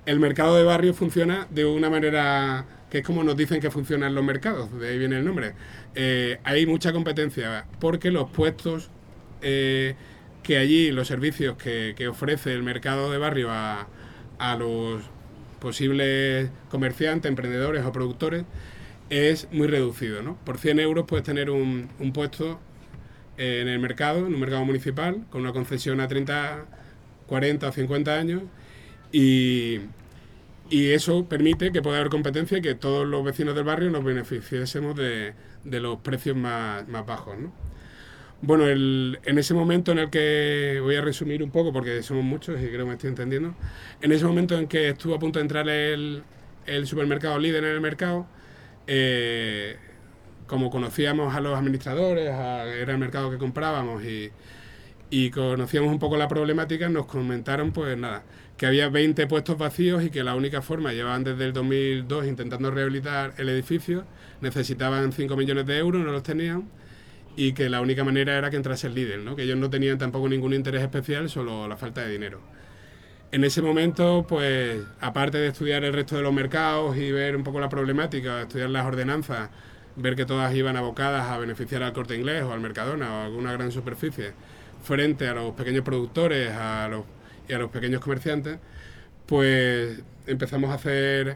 el mercado de barrio funciona de una manera que es como nos dicen que funcionan los mercados, de ahí viene el nombre. Hay mucha competencia porque los puestos que allí, los servicios que ofrece el mercado de barrio a los posibles comerciantes, emprendedores o productores, es muy reducido, ¿no? Por 100 euros puedes tener un puesto en el mercado, en un mercado municipal, con una concesión a 30, 40 o 50 años, y, y eso permite que pueda haber competencia y que todos los vecinos del barrio nos beneficiásemos de los precios más bajos, ¿no? Bueno, en ese momento en el que, voy a resumir un poco porque somos muchos y creo que me estoy entendiendo, en ese momento en que estuvo a punto de entrar el supermercado líder en el mercado, eh, como conocíamos a los administradores, era el mercado que comprábamos y conocíamos un poco la problemática, nos comentaron pues nada, que había 20 puestos vacíos y que la única forma, llevaban desde el 2002 intentando rehabilitar el edificio, necesitaban 5 millones de euros, no los tenían, y que la única manera era que entrase el líder, ¿no? Que ellos no tenían tampoco ningún interés especial, solo la falta de dinero. En ese momento, pues, aparte de estudiar el resto de los mercados y ver un poco la problemática, estudiar las ordenanzas, ver que todas iban abocadas a beneficiar al Corte Inglés o al Mercadona o a alguna gran superficie, frente a los pequeños productores y a los pequeños comerciantes, pues empezamos a hacer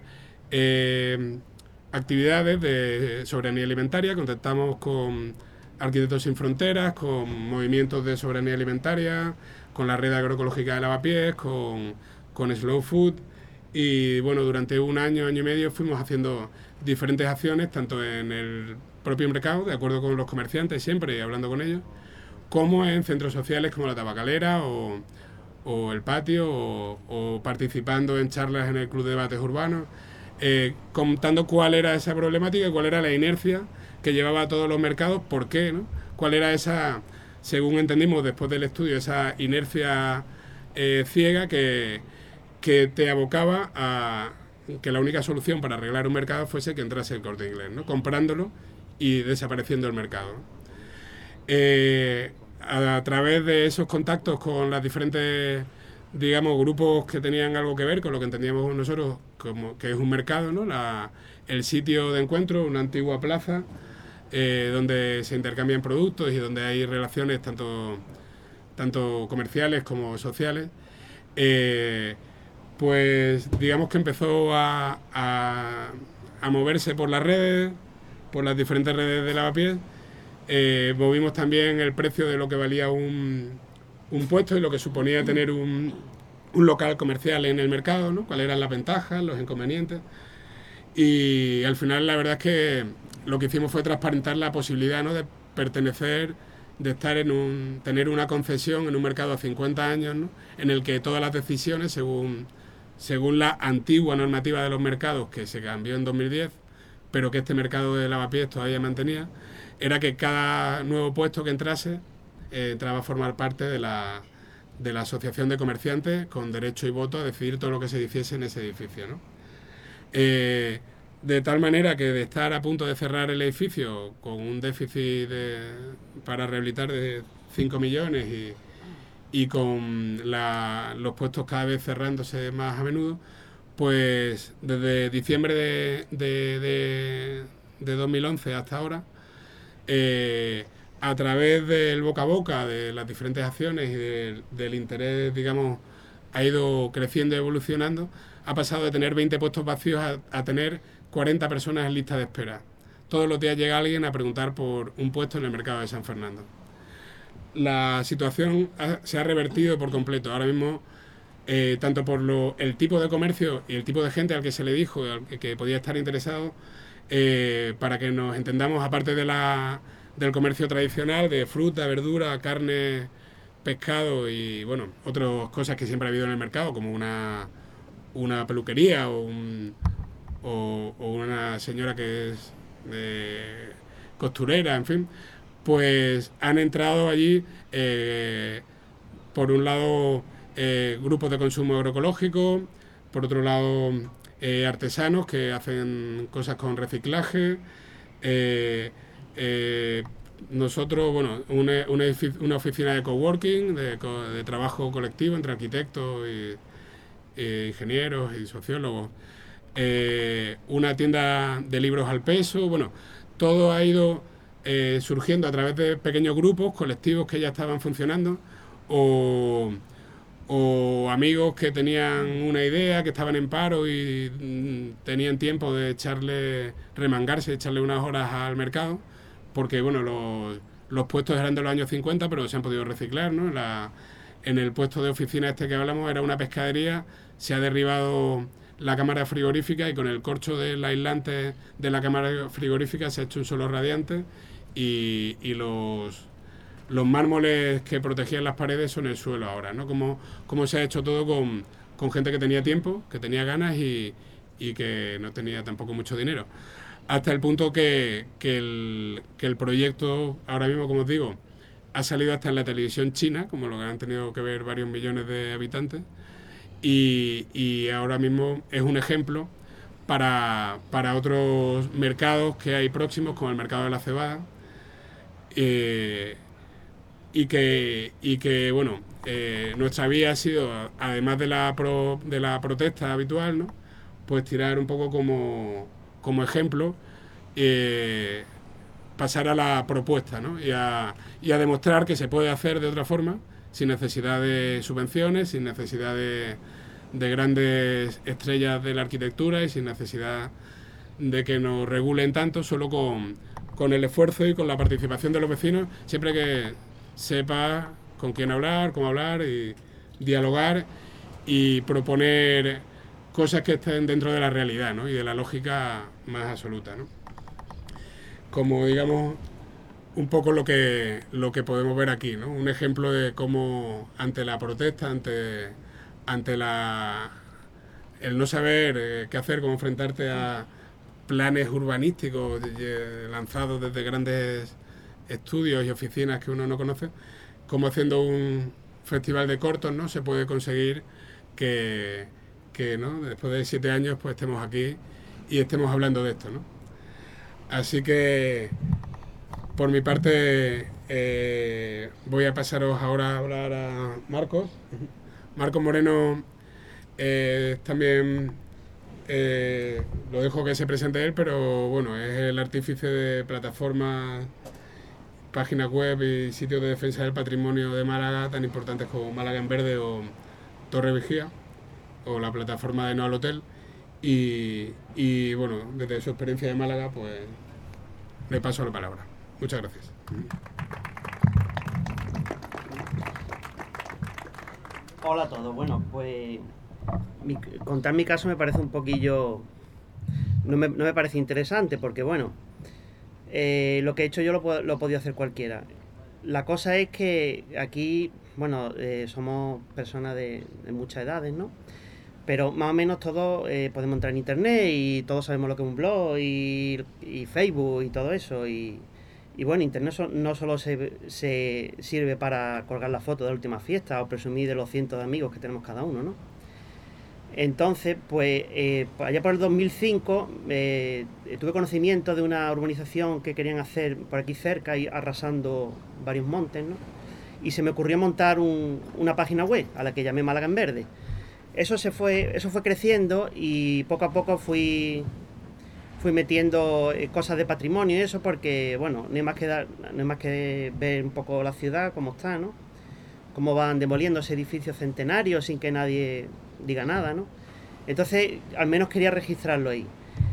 actividades de soberanía alimentaria, contactamos con Arquitectos Sin Fronteras, con movimientos de soberanía alimentaria, con la red agroecológica de Lavapiés, con Slow Food. Y bueno, durante un año, año y medio fuimos haciendo diferentes acciones, tanto en el propio mercado, de acuerdo con los comerciantes siempre y hablando con ellos, como en centros sociales como la Tabacalera o el Patio, o participando en charlas en el Club de Debates Urbanos, contando cuál era esa problemática, cuál era la inercia que llevaba a todos los mercados, por qué, ¿no? Cuál era esa, según entendimos después del estudio, esa inercia ciega que te abocaba a que la única solución para arreglar un mercado fuese que entrase el Corte Inglés, ¿no? Comprándolo y desapareciendo el mercado. A través de esos contactos con las diferentes, digamos, grupos que tenían algo que ver con lo que entendíamos nosotros como que es un mercado, ¿no? El sitio de encuentro, una antigua plaza, donde se intercambian productos y donde hay relaciones tanto comerciales como sociales, pues digamos que empezó a moverse por las redes, por las diferentes redes de Lavapiés. Movimos también el precio de lo que valía un puesto y lo que suponía tener un local comercial en el mercado, ¿no? Cuáles eran las ventajas, los inconvenientes. Y al final la verdad es que lo que hicimos fue transparentar la posibilidad, ¿no? De pertenecer, de estar tener una concesión en un mercado a 50 años, ¿no? En el que todas las decisiones, según la antigua normativa de los mercados, que se cambió en 2010, pero que este mercado de Lavapiés todavía mantenía, era que cada nuevo puesto que entrase entraba a formar parte de la asociación de comerciantes con derecho y voto a decidir todo lo que se hiciese en ese edificio, ¿no? De tal manera que de estar a punto de cerrar el edificio con un déficit para rehabilitar de 5 millones y con los puestos cada vez cerrándose más a menudo, pues desde diciembre de 2011 hasta ahora, a través del boca a boca, de las diferentes acciones y del interés, digamos, ha ido creciendo y evolucionando, ha pasado de tener 20 puestos vacíos a tener 40 personas en lista de espera. Todos los días llega alguien a preguntar por un puesto en el mercado de San Fernando. La situación se ha revertido por completo. Ahora mismo, tanto por el tipo de comercio y el tipo de gente al que se le dijo que podía estar interesado, para que nos entendamos, aparte del comercio tradicional, de fruta, verdura, carne, pescado y bueno, otras cosas que siempre ha habido en el mercado, como una peluquería o una señora que es costurera, en fin, pues han entrado allí, por un lado, grupos de consumo agroecológico, por otro lado, artesanos que hacen cosas con reciclaje, eh, eh, nosotros, bueno, una oficina de coworking, de trabajo colectivo entre arquitectos ingenieros y sociólogos, una tienda de libros al peso. Bueno, todo ha ido surgiendo a través de pequeños grupos, colectivos que ya estaban funcionando, o, o amigos que tenían una idea, que estaban en paro y tenían tiempo de remangarse, echarle unas horas al mercado, porque bueno, los puestos eran de los años 50, pero se han podido reciclar, ¿no? En el puesto de oficina este que hablamos era una pescadería, se ha derribado la cámara frigorífica y con el corcho del aislante de la cámara frigorífica se ha hecho un solo radiante y los mármoles que protegían las paredes son el suelo ahora, ¿no? Como se ha hecho todo con gente que tenía tiempo, que tenía ganas y que no tenía tampoco mucho dinero. Hasta el punto que el proyecto, ahora mismo, como os digo, ha salido hasta en la televisión china, como lo que han tenido que ver varios millones de habitantes, y ahora mismo es un ejemplo para otros mercados que hay próximos, como el mercado de la cebada, y que bueno, nuestra vía ha sido, además de la protesta habitual, ¿no? Pues tirar un poco como ejemplo, pasar a la propuesta, ¿no? y a demostrar que se puede hacer de otra forma, sin necesidad de subvenciones, sin necesidad de grandes estrellas de la arquitectura y sin necesidad de que nos regulen tanto, solo con el esfuerzo y con la participación de los vecinos, siempre que sepa con quién hablar, cómo hablar y dialogar y proponer cosas que estén dentro de la realidad, ¿no? Y de la lógica más absoluta, ¿no? Como digamos un poco lo que podemos ver aquí, ¿no? Un ejemplo de cómo ante la protesta, ante el no saber qué hacer, cómo enfrentarte a planes urbanísticos lanzados desde grandes estudios y oficinas que uno no conoce, como haciendo un festival de cortos, ¿no? Se puede conseguir que ¿no? Después de 7 años pues estemos aquí y estemos hablando de esto, ¿no? Así que por mi parte voy a pasaros ahora a hablar a Marcos. Marcos Moreno también lo dejo que se presente él, pero bueno, es el artífice de plataformas, páginas web y sitios de defensa del patrimonio de Málaga tan importantes como Málaga en Verde o Torre Vigía o la plataforma de No al Hotel y bueno, desde su experiencia de Málaga pues le paso la palabra. Muchas gracias. Hola a todos. Bueno, pues contar mi caso me parece un poquillo... No me parece interesante porque, bueno, lo que he hecho yo lo he podido hacer cualquiera. La cosa es que aquí, bueno, somos personas de muchas edades, ¿no? Pero más o menos todos podemos entrar en internet y todos sabemos lo que es un blog y Facebook y todo eso. Y bueno, internet no solo se sirve para colgar la foto de la última fiesta o presumir de los cientos de amigos que tenemos cada uno, ¿no? Entonces, pues allá por el 2005 tuve conocimiento de una urbanización que querían hacer por aquí cerca y arrasando varios montes, ¿no? Y se me ocurrió montar una página web a la que llamé Málaga en Verde. Eso fue creciendo y poco a poco fui metiendo cosas de patrimonio y eso porque, bueno, no hay más que ver un poco la ciudad, cómo está, ¿no? Cómo van demoliéndose edificios centenarios sin que nadie diga nada, ¿no? Entonces, al menos quería registrarlo ahí.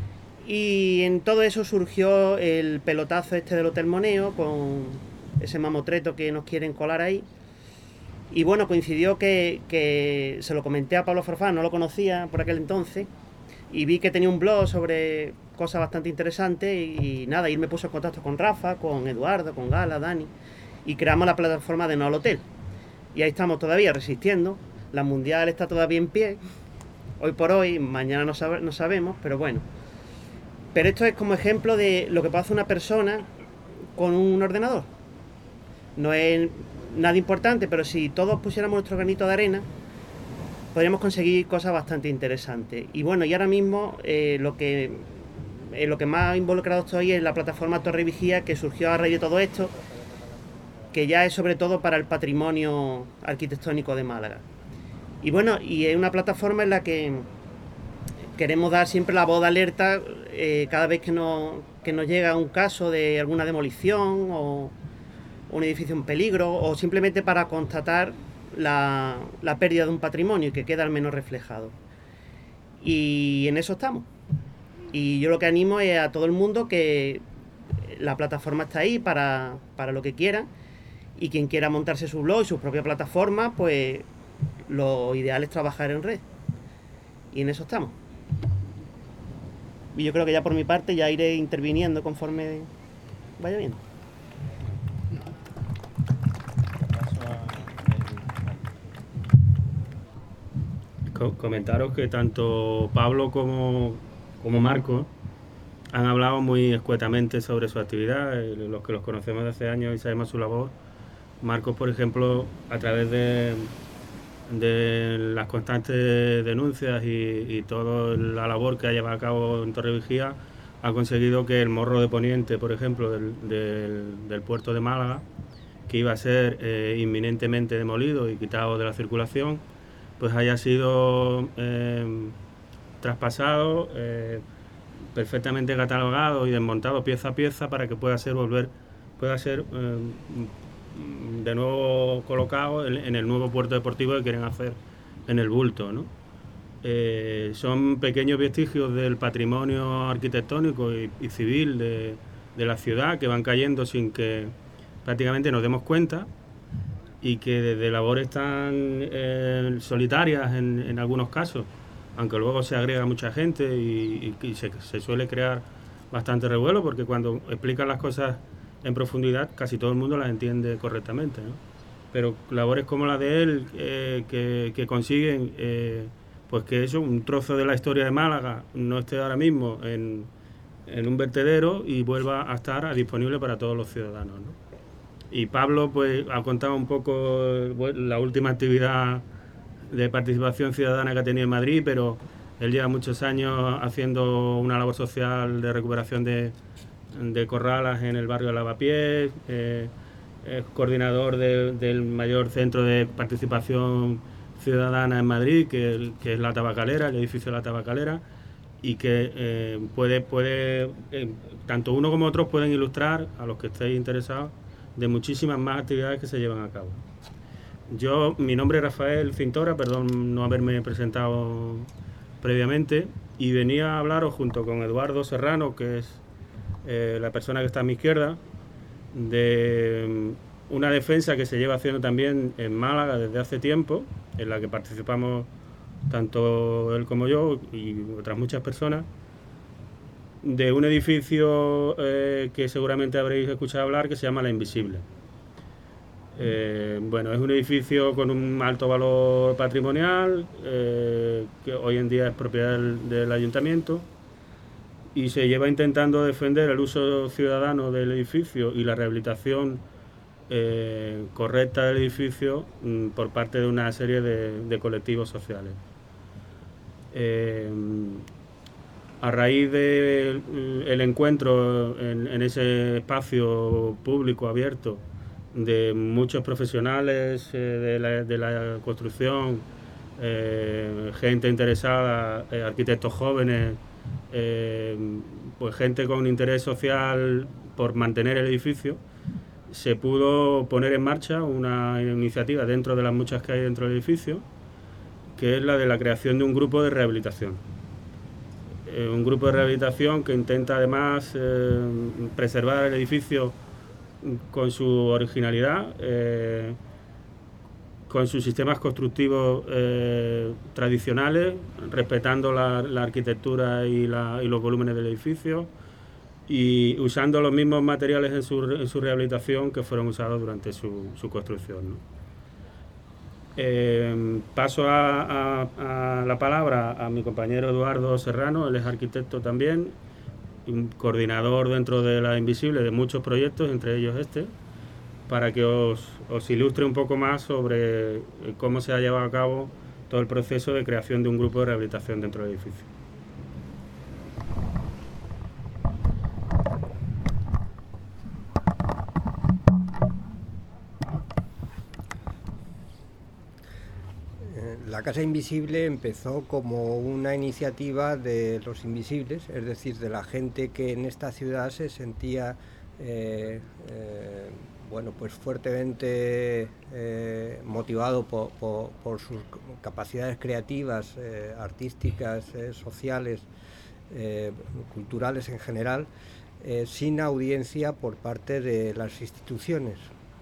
Y en todo eso surgió el pelotazo este del Hotel Moneo con ese mamotreto que nos quieren colar ahí. Y bueno, coincidió que se lo comenté a Pablo Farfán, no lo conocía por aquel entonces, y vi que tenía un blog sobre cosas bastante interesantes y nada, y me puso en contacto con Rafa, con Eduardo, con Gala, Dani, y creamos la plataforma de No al Hotel. Y ahí estamos todavía resistiendo, la mundial está todavía en pie, hoy por hoy, mañana no sabemos, pero bueno. Pero esto es como ejemplo de lo que puede hacer una persona con un ordenador. No es nada importante, pero si todos pusiéramos nuestro granito de arena, podríamos conseguir cosas bastante interesantes. Y bueno, y ahora mismo lo que más involucrado estoy es la plataforma Torre Vigía, que surgió a raíz de todo esto, que ya es sobre todo para el patrimonio arquitectónico de Málaga. Y bueno, y es una plataforma en la que queremos dar siempre la voz de alerta cada vez que nos llega un caso de alguna demolición o un edificio en peligro, o simplemente para constatar la pérdida de un patrimonio y que queda al menos reflejado. Y en eso estamos. Y yo lo que animo es a todo el mundo que la plataforma está ahí para lo que quieran, y quien quiera montarse su blog y su propia plataforma, pues lo ideal es trabajar en red. Y en eso estamos. Y yo creo que ya por mi parte ya iré interviniendo conforme vaya viendo. Comentaros que tanto Pablo como Marco han hablado muy escuetamente sobre su actividad, los que los conocemos de hace años y sabemos su labor. Marcos, por ejemplo, a través de las constantes denuncias y toda la labor que ha llevado a cabo en Torrevieja, ha conseguido que el morro de Poniente, por ejemplo, del puerto de Málaga, que iba a ser inminentemente demolido y quitado de la circulación, pues haya sido traspasado, perfectamente catalogado y desmontado pieza a pieza para que pueda ser de nuevo colocado en el nuevo puerto deportivo que quieren hacer en el Bulto, ¿no? Son pequeños vestigios del patrimonio arquitectónico y civil de la ciudad que van cayendo sin que prácticamente nos demos cuenta, y que desde labores tan solitarias en algunos casos, aunque luego se agrega mucha gente y se suele crear bastante revuelo, porque cuando explican las cosas en profundidad casi todo el mundo las entiende correctamente, ¿no? Pero labores como la de él que consiguen pues que eso, un trozo de la historia de Málaga no esté ahora mismo en un vertedero y vuelva a estar disponible para todos los ciudadanos, ¿no? Y Pablo pues ha contado un poco la última actividad de participación ciudadana que ha tenido en Madrid, pero él lleva muchos años haciendo una labor social de recuperación de corralas en el barrio de Lavapiés, es coordinador del mayor centro de participación ciudadana en Madrid, que es La Tabacalera, el edificio de La Tabacalera, y que tanto uno como otros pueden ilustrar, a los que estéis interesados, de muchísimas más actividades que se llevan a cabo. Mi nombre es Rafael Cintora, perdón no haberme presentado previamente, y venía a hablaros junto con Eduardo Serrano, que es la persona que está a mi izquierda, de una defensa que se lleva haciendo también en Málaga desde hace tiempo, en la que participamos tanto él como yo y otras muchas personas, de un edificio que seguramente habréis escuchado hablar, que se llama La Invisible. Bueno, es un edificio con un alto valor patrimonial, que hoy en día es propiedad del ayuntamiento, y se lleva intentando defender el uso ciudadano del edificio y la rehabilitación correcta del edificio por parte de una serie de colectivos sociales. A raíz del encuentro en ese espacio público abierto de muchos profesionales de la construcción, gente interesada, arquitectos jóvenes, pues gente con interés social por mantener el edificio, se pudo poner en marcha una iniciativa dentro de las muchas que hay dentro del edificio, que es la de la creación de un grupo de rehabilitación. Un grupo de rehabilitación que intenta además preservar el edificio con su originalidad, con sus sistemas constructivos tradicionales, respetando la arquitectura y los volúmenes del edificio, y usando los mismos materiales en su rehabilitación que fueron usados durante su construcción, ¿no? Paso a la palabra a mi compañero Eduardo Serrano, él es arquitecto también, un coordinador dentro de La Invisible de muchos proyectos, entre ellos este, para que os ilustre un poco más sobre cómo se ha llevado a cabo todo el proceso de creación de un grupo de rehabilitación dentro del edificio. La Casa Invisible empezó como una iniciativa de los invisibles, es decir, de la gente que en esta ciudad se sentía pues fuertemente motivado por sus capacidades creativas, artísticas, sociales, culturales en general, sin audiencia por parte de las instituciones.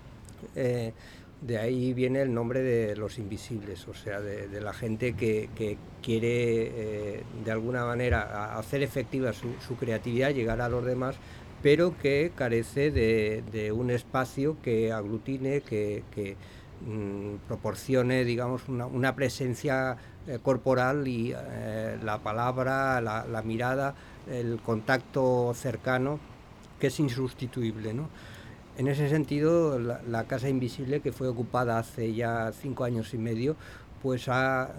De ahí viene el nombre de los invisibles, o sea, de la gente que quiere de alguna manera hacer efectiva su creatividad, llegar a los demás, pero que carece de un espacio que aglutine, que proporcione, digamos, una presencia corporal y la palabra, la mirada, el contacto cercano, que es insustituible, ¿no? En ese sentido, la Casa Invisible, que fue ocupada hace ya 5 años y medio, pues ha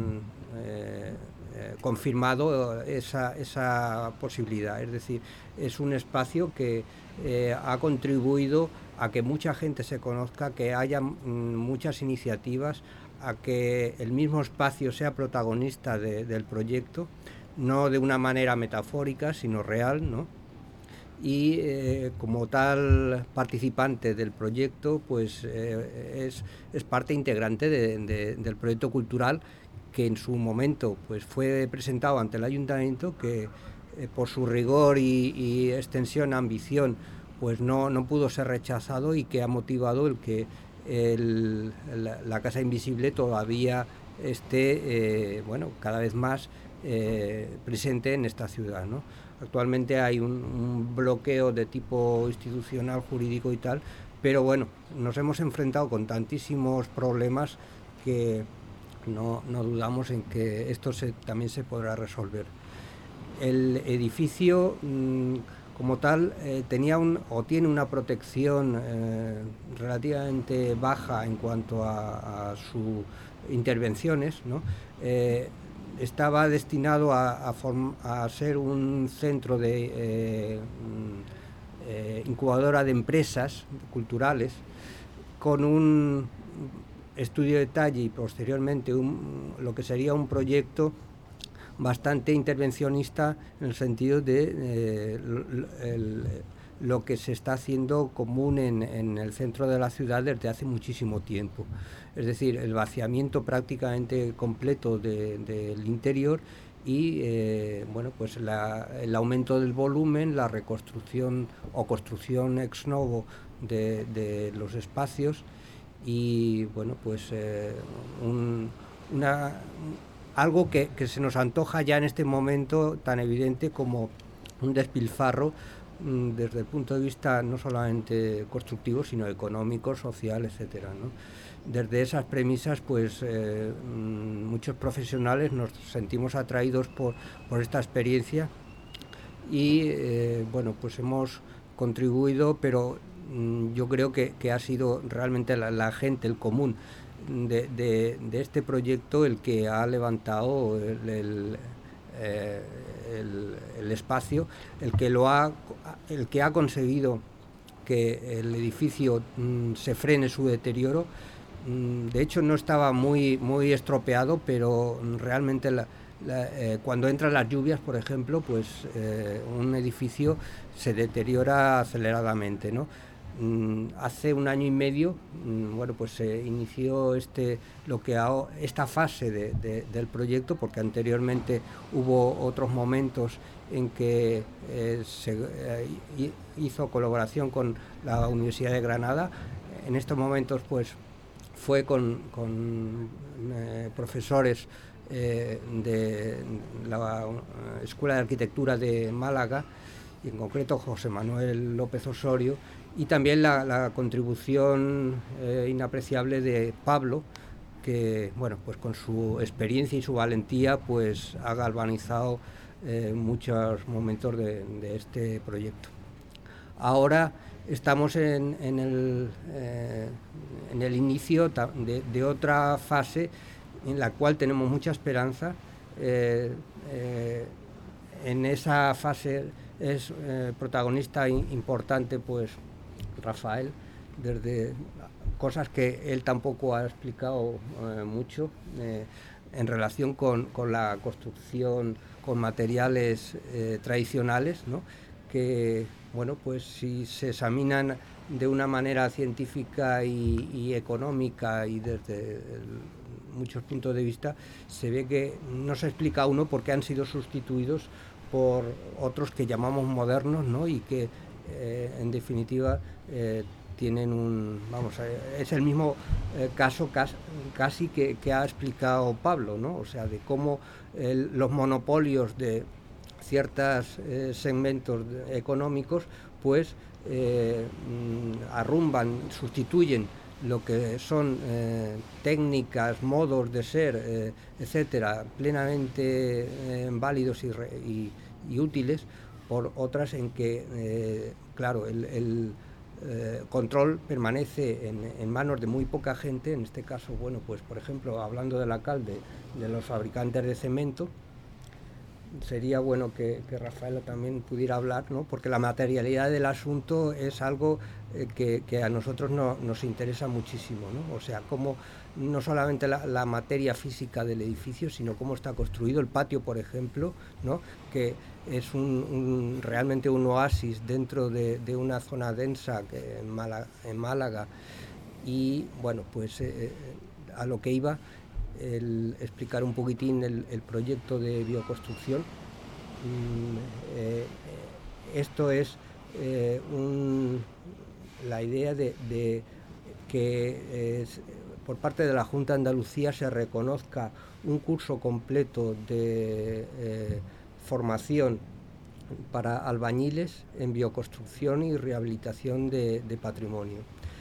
confirmado esa posibilidad. Es decir, es un espacio que ha contribuido a que mucha gente se conozca, que haya muchas iniciativas, a que el mismo espacio sea protagonista del proyecto, no de una manera metafórica, sino real, ¿no? Y como tal participante del proyecto, pues es parte integrante del proyecto cultural, que en su momento pues fue presentado ante el ayuntamiento, que por su rigor y extensión, ambición, pues no pudo ser rechazado, y que ha motivado el que la Casa Invisible todavía esté cada vez más presente en esta ciudad, ¿no? Actualmente hay un bloqueo de tipo institucional, jurídico y tal, pero bueno, nos hemos enfrentado con tantísimos problemas que no dudamos en que esto también se podrá resolver. El edificio como tal tiene una protección relativamente baja en cuanto a sus intervenciones, ¿no? Estaba destinado a ser un centro de incubadora de empresas culturales, con un estudio de detalle y posteriormente lo que sería un proyecto bastante intervencionista, en el sentido de lo que se está haciendo común en el centro de la ciudad desde hace muchísimo tiempo. Es decir, el vaciamiento prácticamente completo del interior y pues el aumento del volumen, la reconstrucción o construcción ex novo de los espacios, y bueno, pues algo que se nos antoja ya en este momento tan evidente como un despilfarro desde el punto de vista no solamente constructivo, sino económico, social, etcétera, ¿no? Desde esas premisas, pues muchos profesionales nos sentimos atraídos por esta experiencia, y pues hemos contribuido, pero yo creo que ha sido realmente la gente, el común de este proyecto, el que ha levantado el espacio, el que ha conseguido que el edificio se frene su deterioro. De hecho, no estaba muy estropeado, pero realmente cuando entran las lluvias, por ejemplo, pues un edificio se deteriora aceleradamente, ¿no? Hace 1 año y medio, pues se inició esta fase del proyecto, porque anteriormente hubo otros momentos en que se hizo colaboración con la Universidad de Granada. En estos momentos, pues fue con profesores de la Escuela de Arquitectura de Málaga, y en concreto José Manuel López Osorio, y también la contribución inapreciable de Pablo, que pues con su experiencia y su valentía pues ha galvanizado muchos momentos de este proyecto. Ahora estamos en el inicio de otra fase, en la cual tenemos mucha esperanza. En esa fase es protagonista importante pues Rafael, desde cosas que él tampoco ha explicado mucho. en relación con la construcción con materiales tradicionales, ¿no? Que, bueno, pues si se examinan de una manera científica y económica y desde muchos puntos de vista, se ve que no se explica uno por qué han sido sustituidos por otros que llamamos modernos, ¿no? Y que en definitiva tienen es el mismo caso casi que ha explicado Pablo, ¿no? O sea, de cómo los monopolios de ciertos segmentos económicos pues arrumban, sustituyen lo que son técnicas, modos de ser, etcétera, plenamente válidos y útiles, por otras en que, claro, el control permanece en manos de muy poca gente. En este caso, bueno, pues por ejemplo, hablando del alcalde, de los fabricantes de cemento, sería bueno que Rafaela también pudiera hablar, ¿no? Porque la materialidad del asunto es algo que a nosotros nos interesa muchísimo, ¿no? O sea, cómo no solamente la materia física del edificio, sino cómo está construido el patio, por ejemplo, ¿no? Que es realmente un oasis dentro de una zona densa en Málaga. Y bueno, pues a lo que iba, el explicar un poquitín el proyecto de bioconstrucción. Esto es la idea de que por parte de la Junta de Andalucía se reconozca un curso completo de formación para albañiles en bioconstrucción y rehabilitación de patrimonio.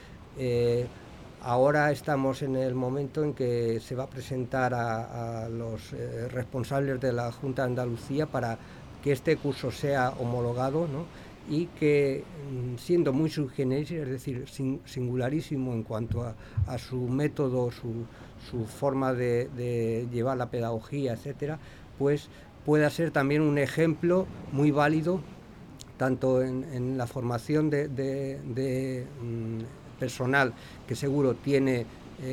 Ahora estamos en el momento en que se va a presentar a los responsables de la Junta de Andalucía para que este curso sea homologado, ¿no? Y que, siendo muy sui generis, es decir, singularísimo en cuanto a su método, su forma de llevar la pedagogía, etcétera, pues pueda ser también un ejemplo muy válido tanto en la formación de personal que seguro tiene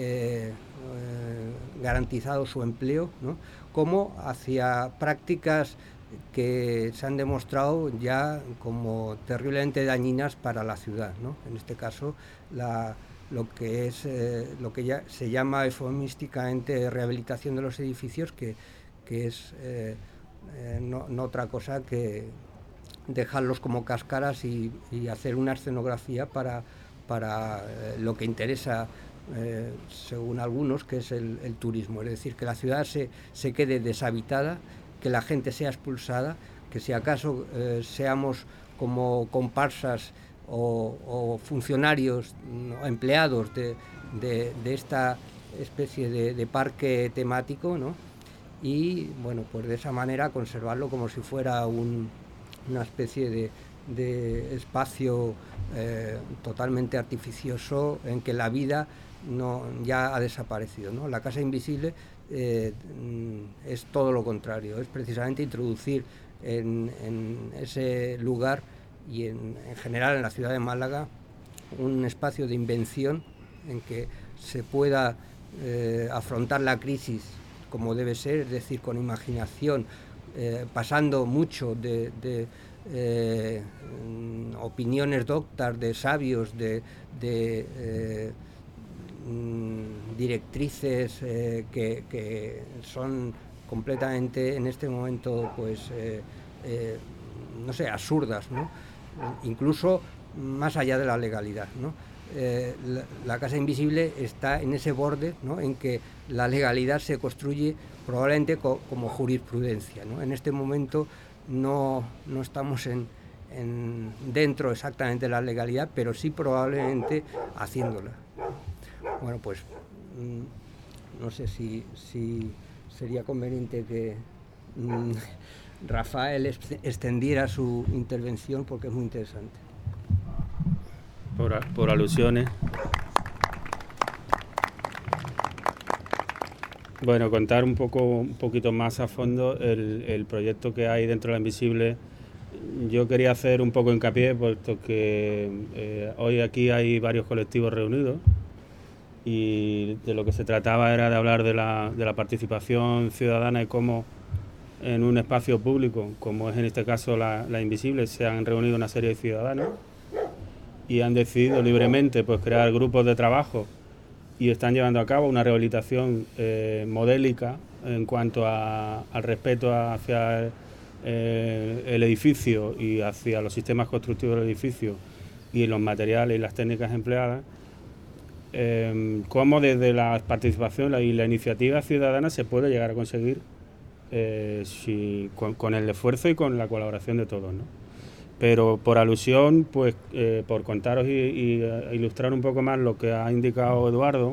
garantizado su empleo, ¿no? Como hacia prácticas que se han demostrado ya como terriblemente dañinas para la ciudad, ¿no? En este caso, lo que ya se llama eufemísticamente rehabilitación de los edificios, que es no otra cosa que dejarlos como cáscaras y hacer una escenografía para lo que interesa, según algunos, que es el turismo. Es decir, que la ciudad se quede deshabitada, que la gente sea expulsada, que si acaso seamos como comparsas o funcionarios o empleados de esta especie de parque temático, ¿no? Y bueno, pues de esa manera conservarlo como si fuera una especie de espacio totalmente artificioso en que la vida ya ha desaparecido, ¿no? La Casa Invisible es todo lo contrario, es precisamente introducir en ese lugar y en general en la ciudad de Málaga un espacio de invención en que se pueda afrontar la crisis como debe ser, es decir, con imaginación, pasando mucho de opiniones doctas de sabios, de directrices que son completamente en este momento, pues, no sé, absurdas, ¿no? Incluso más allá de la legalidad, ¿no? La Casa Invisible está en ese borde, ¿no? En que la legalidad se construye probablemente como jurisprudencia, ¿no? En este momento no estamos dentro exactamente de la legalidad, pero sí probablemente haciéndola. Bueno, pues no sé si sería conveniente que Rafael extendiera su intervención, porque es muy interesante. Por alusiones. Bueno, contar un poquito más a fondo el proyecto que hay dentro de la Invisible. Yo quería hacer un poco hincapié, puesto que hoy aquí hay varios colectivos reunidos y de lo que se trataba era de hablar de la participación ciudadana y cómo en un espacio público, como es en este caso la Invisible, se han reunido una serie de ciudadanos y han decidido libremente pues crear grupos de trabajo y están llevando a cabo una rehabilitación modélica en cuanto al respeto hacia el edificio y hacia los sistemas constructivos del edificio y los materiales y las técnicas empleadas, cómo desde la participación y la iniciativa ciudadana se puede llegar a conseguir con el esfuerzo y con la colaboración de todos, ¿no? Pero por alusión, pues por contaros y ilustrar un poco más lo que ha indicado Eduardo,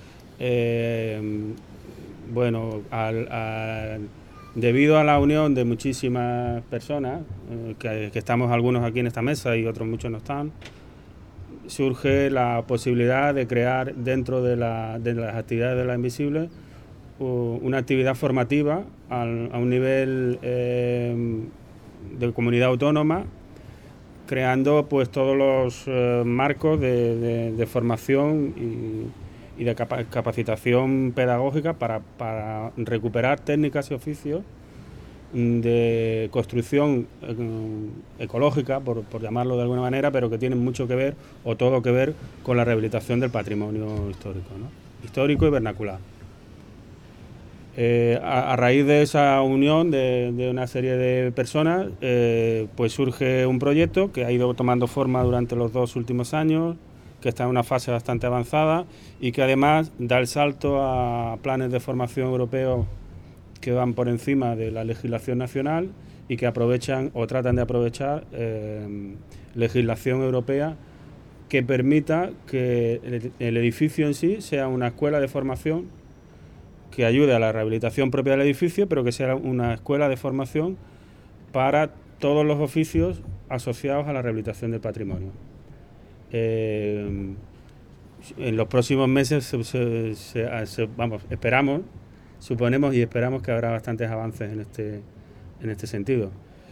bueno, debido a la unión de muchísimas personas, que estamos algunos aquí en esta mesa y otros muchos no están, surge la posibilidad de crear dentro de las actividades de la Invisible una actividad formativa a un nivel de comunidad autónoma, creando pues todos los marcos de formación y de capacitación pedagógica para recuperar técnicas y oficios de construcción ecológica, por llamarlo de alguna manera, pero que tienen mucho que ver o todo que ver con la rehabilitación del patrimonio histórico, ¿no? Histórico y vernacular. A raíz de esa unión de una serie de personas, pues surge un proyecto que ha ido tomando forma durante los 2 últimos años, que está en una fase bastante avanzada y que además da el salto a planes de formación europeos que van por encima de la legislación nacional y que aprovechan o tratan de aprovechar legislación europea que permita que el edificio en sí sea una escuela de formación que ayude a la rehabilitación propia del edificio, pero que sea una escuela de formación para todos los oficios asociados a la rehabilitación del patrimonio. En los próximos meses esperamos, suponemos y esperamos que habrá bastantes avances en este sentido.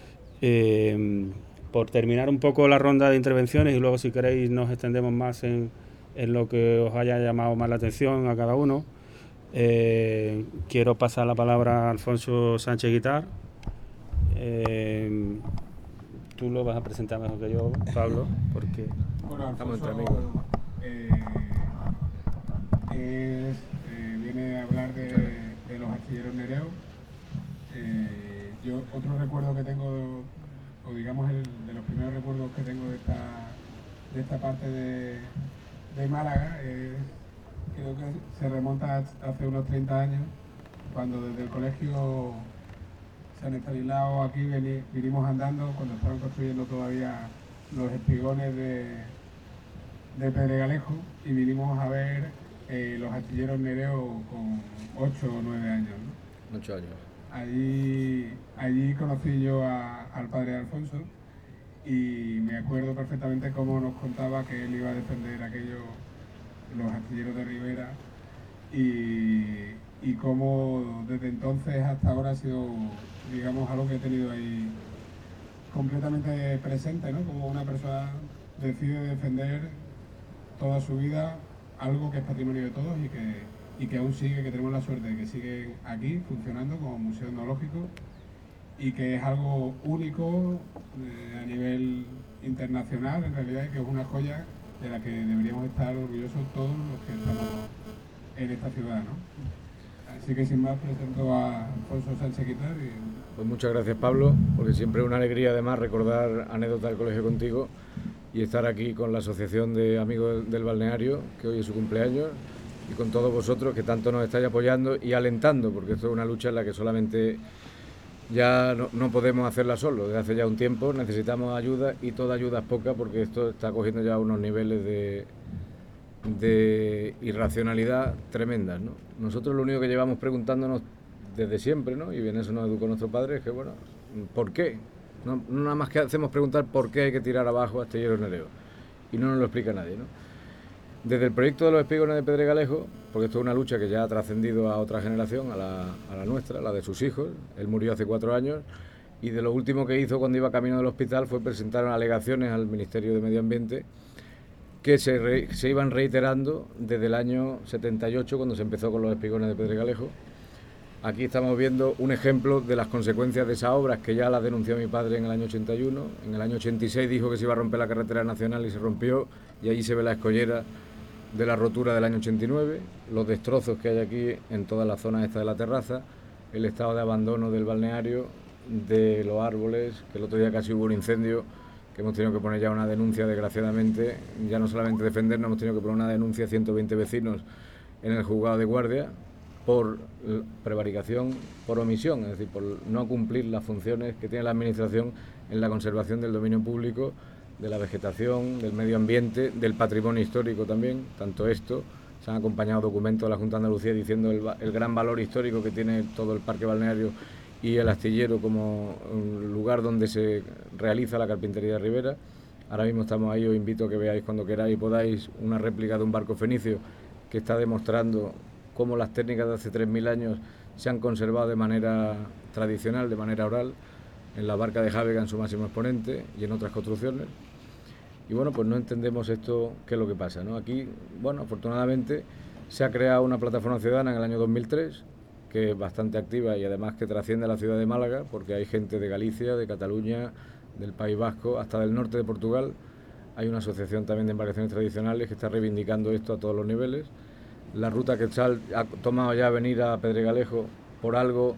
Por terminar un poco la ronda de intervenciones y luego si queréis nos extendemos más en lo que os haya llamado más la atención a cada uno. Quiero pasar la palabra a Alfonso Sánchez Guitart. Tú lo vas a presentar mejor que yo, Pablo, porque bueno, estamos entre Alfonso, amigos. Viene a hablar de los astilleros Nereo. Yo otro recuerdo que tengo, o digamos de los primeros recuerdos que tengo de esta parte de Málaga, creo que se remonta hace unos 30 años, cuando desde el colegio San Estanislao aquí vinimos andando, cuando estaban construyendo todavía los espigones de Pedregalejo, y vinimos a ver los astilleros Nereo con 8 o 9 años, ¿no? 8 años. Allí conocí yo al padre Alfonso y me acuerdo perfectamente cómo nos contaba que él iba a defender los astilleros de Ribera y cómo desde entonces hasta ahora ha sido, digamos, algo que he tenido ahí completamente presente, ¿no? Como una persona decide defender toda su vida algo que es patrimonio de todos y que aún sigue, que tenemos la suerte de que sigue aquí funcionando como museo etnológico y que es algo único a nivel internacional, en realidad, y que es una joya de la que deberíamos estar orgullosos todos los que estamos en esta ciudad, ¿no? Así que sin más presento a Alfonso Sánchez Guitart. Pues muchas gracias, Pablo, porque siempre es una alegría además recordar anécdotas del colegio contigo y estar aquí con la Asociación de Amigos del Balneario, que hoy es su cumpleaños, y con todos vosotros que tanto nos estáis apoyando y alentando, porque esto es una lucha en la que solamente ya no podemos hacerla solo. Desde hace ya un tiempo necesitamos ayuda y toda ayuda es poca, porque esto está cogiendo ya unos niveles de irracionalidad tremendas, ¿no? Nosotros lo único que llevamos preguntándonos desde siempre, ¿no? Y bien eso nos educó nuestro padre, es que bueno, ¿por qué? No nada más que hacemos preguntar por qué hay que tirar abajo a Astilleros Nereo, y no nos lo explica nadie, ¿no? Desde el proyecto de los espigones de Pedregalejo, porque esto es una lucha que ya ha trascendido a otra generación, a la nuestra, la de sus hijos. Él murió hace 4 años y de lo último que hizo cuando iba camino del hospital fue presentar alegaciones al Ministerio de Medio Ambiente que se iban reiterando desde el año 78, cuando se empezó con los espigones de Pedregalejo. Aquí estamos viendo un ejemplo de las consecuencias de esas obras, que ya las denunció mi padre en el año 81. En el año 86 dijo que se iba a romper la carretera nacional y se rompió, y allí se ve la escollera de la rotura del año 89, los destrozos que hay aquí en toda la zona esta de la terraza, el estado de abandono del balneario, de los árboles, que el otro día casi hubo un incendio, que hemos tenido que poner ya una denuncia, desgraciadamente, ya no solamente defendernos, hemos tenido que poner una denuncia a 120 vecinos en el juzgado de guardia por prevaricación, por omisión, es decir, por no cumplir las funciones que tiene la administración en la conservación del dominio público, de la vegetación, del medio ambiente, del patrimonio histórico también. Tanto esto, se han acompañado documentos de la Junta de Andalucía diciendo el gran valor histórico que tiene todo el parque balneario y el astillero como un lugar donde se realiza la carpintería de Ribera. Ahora mismo estamos ahí, os invito a que veáis cuando queráis y podáis una réplica de un barco fenicio que está demostrando cómo las técnicas de hace 3.000 años se han conservado de manera tradicional, de manera oral, en la barca de Jávega en su máximo exponente y en otras construcciones. Y bueno, pues no entendemos esto, qué es lo que pasa, ¿no? Aquí, bueno, afortunadamente se ha creado una plataforma ciudadana en el año 2003, que es bastante activa y además que trasciende a la ciudad de Málaga, porque hay gente de Galicia, de Cataluña, del País Vasco, hasta del norte de Portugal. Hay una asociación también de embarcaciones tradicionales que está reivindicando esto a todos los niveles. La ruta Quetzal ha tomado ya venir a Pedregalejo por algo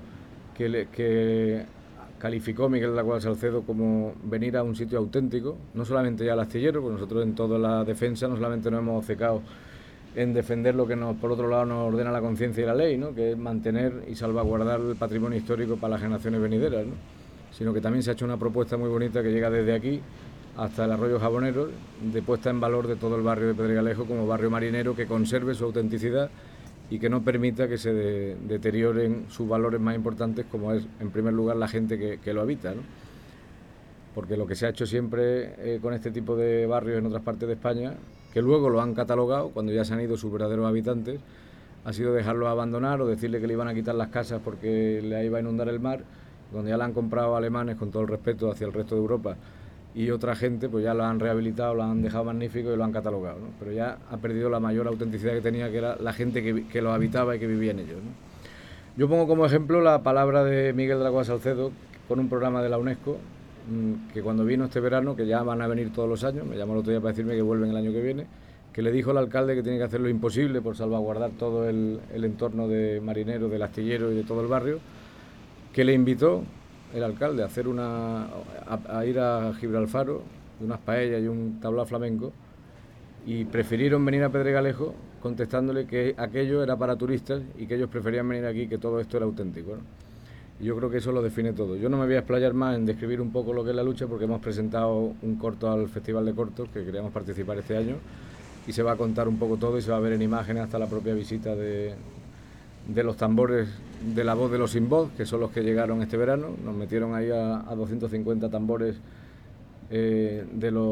que calificó Miguel de la Cueva Salcedo como venir a un sitio auténtico, no solamente ya al astillero, porque nosotros en toda la defensa no solamente nos hemos obcecado en defender lo que por otro lado nos ordena la conciencia y la ley, ¿no?, que es mantener y salvaguardar el patrimonio histórico para las generaciones venideras, ¿no?, sino que también se ha hecho una propuesta muy bonita que llega desde aquí hasta el Arroyo Jabonero, de puesta en valor de todo el barrio de Pedregalejo como barrio marinero que conserve su autenticidad y que no permita que se deterioren sus valores más importantes, como es, en primer lugar, la gente que lo habita, ¿no? Porque lo que se ha hecho siempre con este tipo de barrios en otras partes de España, que luego lo han catalogado cuando ya se han ido sus verdaderos habitantes, ha sido dejarlos abandonar o decirle que le iban a quitar las casas porque le iba a inundar el mar, donde ya la han comprado alemanes, con todo el respeto hacia el resto de Europa, y otra gente pues ya lo han rehabilitado, lo han dejado magnífico y lo han catalogado, ¿no? Pero ya ha perdido la mayor autenticidad que tenía, que era la gente que los habitaba y que vivía en ellos, ¿no? Yo pongo como ejemplo la palabra de Miguel de la Cueva Salcedo con un programa de la UNESCO, que cuando vino este verano, que ya van a venir todos los años, me llamó el otro día para decirme que vuelven el año que viene, que le dijo al alcalde que tiene que hacer lo imposible por salvaguardar todo el entorno de marinero, del astillero y de todo el barrio, que le invitó el alcalde a hacer a ir a Gibralfaro, de unas paellas y un tablao flamenco, y prefirieron venir a Pedregalejo contestándole que aquello era para turistas y que ellos preferían venir aquí, que todo esto era auténtico, ¿no? Y yo creo que eso lo define todo. Yo no me voy a explayar más en describir un poco lo que es la lucha, porque hemos presentado un corto al Festival de Cortos que queríamos participar este año, y se va a contar un poco todo y se va a ver en imágenes hasta la propia visita de los tambores de la voz de los sin voz, que son los que llegaron este verano. Nos metieron ahí a 250 tambores del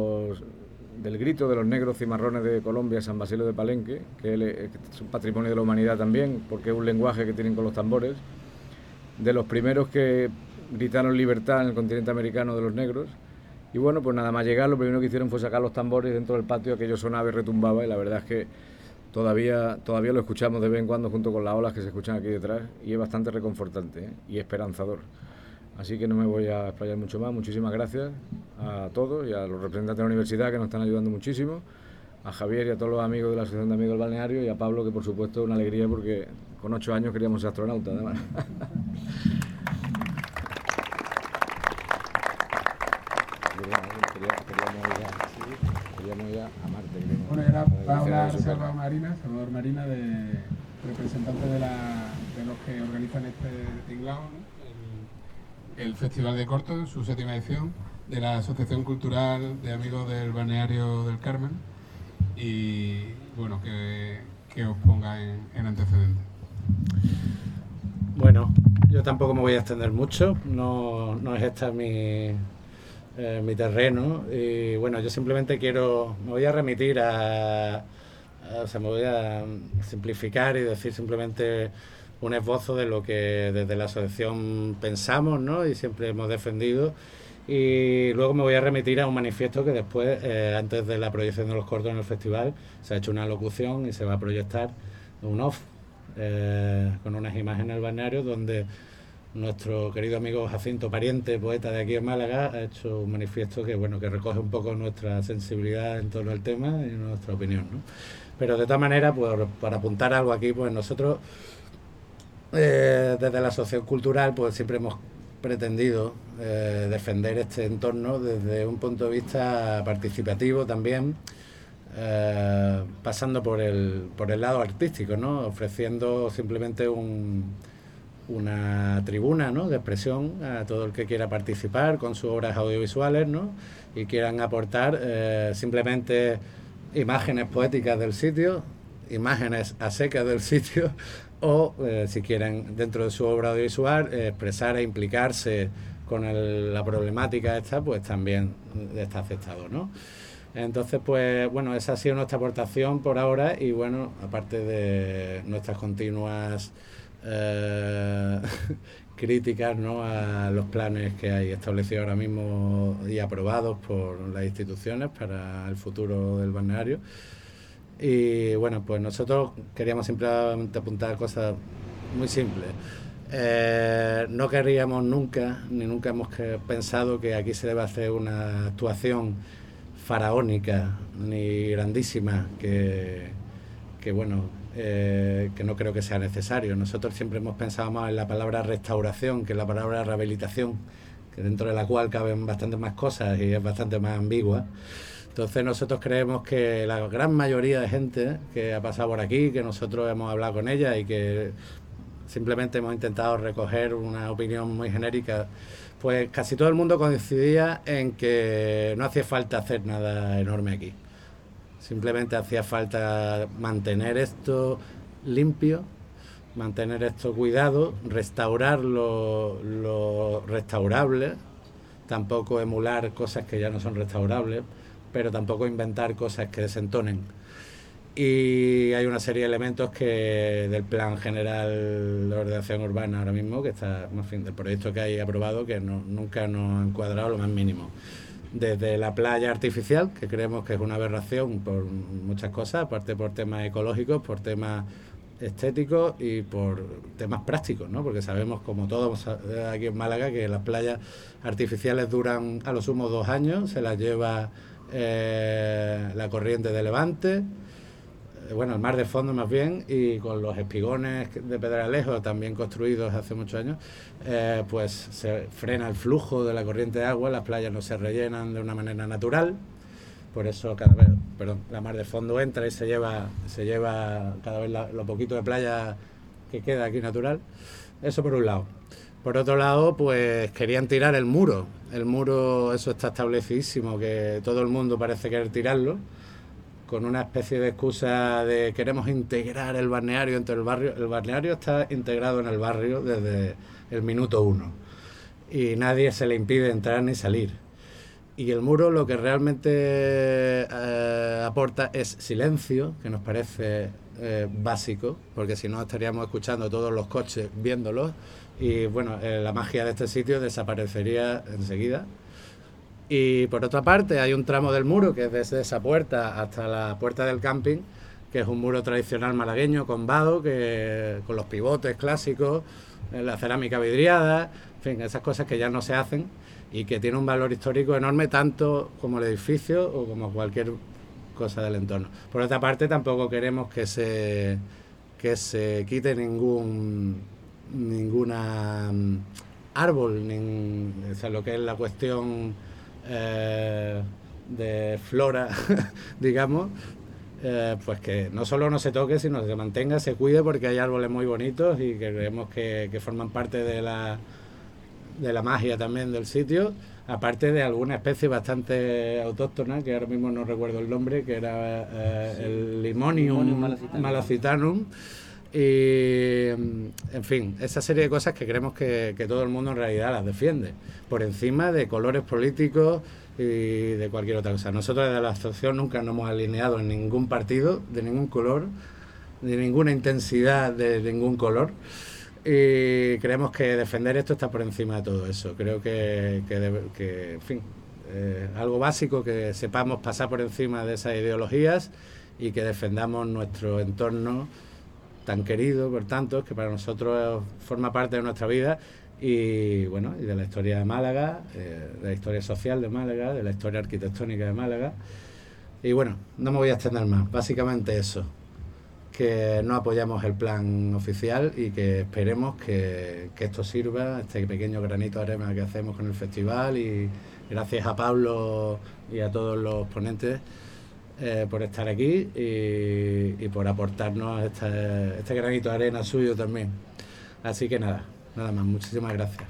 grito de los negros cimarrones de Colombia, San Basilio de Palenque, que es un patrimonio de la humanidad también, porque es un lenguaje que tienen con los tambores, de los primeros que gritaron libertad en el continente americano de los negros. Y bueno, pues nada más llegar, lo primero que hicieron fue sacar los tambores dentro del patio, aquello sonaba y retumbaba, y la verdad es que todavía lo escuchamos de vez en cuando junto con las olas que se escuchan aquí detrás, y es bastante reconfortante, ¿eh?, y esperanzador. Así que no me voy a explayar mucho más. Muchísimas gracias a todos y a los representantes de la universidad, que nos están ayudando muchísimo, a Javier y a todos los amigos de la Asociación de Amigos del Balneario, y a Pablo, que por supuesto es una alegría porque con 8 años queríamos ser astronautas, además. Queríamos ir a Marte. Bueno, era Paula Salvador Marina, representante de los que organizan este tinglao, ¿no?, el Festival de Cortos, su 7ª edición, de la Asociación Cultural de Amigos del Balneario del Carmen, y bueno, que os ponga en antecedentes. Bueno, yo tampoco me voy a extender mucho, no es esta mi terreno, y bueno, yo simplemente me voy a remitir me voy a simplificar y decir simplemente un esbozo de lo que desde la asociación pensamos, ¿no?, y siempre hemos defendido, Y luego me voy a remitir a un manifiesto que después, antes de la proyección de los cortos en el festival, se ha hecho una locución y se va a proyectar un off con unas imágenes del balneario donde nuestro querido amigo Jacinto Pariente, poeta de aquí en Málaga, ha hecho un manifiesto que bueno, que recoge un poco nuestra sensibilidad en torno al tema y nuestra opinión, ¿no? Pero de todas maneras, pues, para apuntar algo aquí, pues nosotros desde la asociación cultural pues siempre hemos pretendido defender este entorno desde un punto de vista participativo también, pasando por el lado artístico, ¿no? Ofreciendo simplemente una tribuna, ¿no?, de expresión a todo el que quiera participar con sus obras audiovisuales, ¿no?, y quieran aportar simplemente imágenes poéticas del sitio, imágenes a secas del sitio, o si quieren dentro de su obra audiovisual expresar e implicarse con la problemática esta, pues también está aceptado, ¿no? Entonces, pues bueno, esa ha sido nuestra aportación por ahora y bueno, aparte de nuestras continuas críticas, ¿no?, a los planes que hay establecidos ahora mismo y aprobados por las instituciones para el futuro del balneario. Y bueno, pues nosotros queríamos simplemente apuntar cosas muy simples. No queríamos nunca, ni nunca hemos pensado que aquí se debe hacer una actuación faraónica ni grandísima que bueno, que no creo que sea necesario. Nosotros siempre hemos pensado más en la palabra restauración que en la palabra rehabilitación, que dentro de la cual caben bastantes más cosas y es bastante más ambigua. Entonces nosotros creemos que la gran mayoría de gente que ha pasado por aquí, que nosotros hemos hablado con ella y que simplemente hemos intentado recoger una opinión muy genérica, pues casi todo el mundo coincidía en que no hacía falta hacer nada enorme aquí. Simplemente hacía falta mantener esto limpio, mantener esto cuidado, restaurar lo restaurable, tampoco emular cosas que ya no son restaurables, pero tampoco inventar cosas que desentonen. Y hay una serie de elementos que del plan general de ordenación urbana ahora mismo, que está, en fin, del proyecto que hay aprobado, que nunca nos han cuadrado lo más mínimo. Desde la playa artificial, que creemos que es una aberración por muchas cosas, aparte por temas ecológicos, por temas estéticos y por temas prácticos, ¿no? Porque sabemos, como todos aquí en Málaga, que las playas artificiales duran a lo sumo 2 años, se las lleva la corriente de Levante, bueno, el mar de fondo más bien, y con los espigones de Pedralejo también construidos hace muchos años, pues se frena el flujo de la corriente de agua, las playas no se rellenan de una manera natural, por eso cada vez, la mar de fondo entra y se lleva cada vez lo poquito de playa que queda aquí natural. Eso por un lado. Por otro lado, pues querían tirar el muro. El muro, eso está establecidísimo, que todo el mundo parece querer tirarlo, con una especie de excusa de queremos integrar el balneario entre el barrio. El balneario está integrado en el barrio desde el minuto 1 y nadie se le impide entrar ni salir. Y el muro lo que realmente aporta es silencio, que nos parece básico, porque si no estaríamos escuchando todos los coches viéndolos y bueno, la magia de este sitio desaparecería enseguida. Y por otra parte hay un tramo del muro que es desde esa puerta hasta la puerta del camping, que es un muro tradicional malagueño con vado, que con los pivotes clásicos, la cerámica vidriada, en fin, esas cosas que ya no se hacen y que tiene un valor histórico enorme tanto como el edificio o como cualquier cosa del entorno. Por otra parte, tampoco queremos que se quite ninguna árbol, o sea, lo que es la cuestión de flora, digamos, pues que no solo no se toque, sino que se mantenga, se cuide, porque hay árboles muy bonitos y que creemos que forman parte de la magia también del sitio, aparte de alguna especie bastante autóctona, que ahora mismo no recuerdo el nombre, que era el Limonium malacitanum. Y, en fin, esa serie de cosas que creemos que todo el mundo en realidad las defiende, por encima de colores políticos y de cualquier otra cosa. Nosotros desde la asociación nunca nos hemos alineado en ningún partido, de ningún color, de ninguna intensidad, de ningún color. Y creemos que defender esto está por encima de todo eso. Creo que en fin, algo básico, que sepamos pasar por encima de esas ideologías y que defendamos nuestro entorno tan querido, por tanto, que para nosotros forma parte de nuestra vida y bueno, y de la historia de Málaga, de la historia social de Málaga, de la historia arquitectónica de Málaga. Y bueno, no me voy a extender más, básicamente eso, que no apoyamos el plan oficial y que esperemos que esto sirva, este pequeño granito de arena que hacemos con el festival, y gracias a Pablo y a todos los ponentes por estar aquí y por aportarnos este granito de arena suyo también. Así que nada más, muchísimas gracias.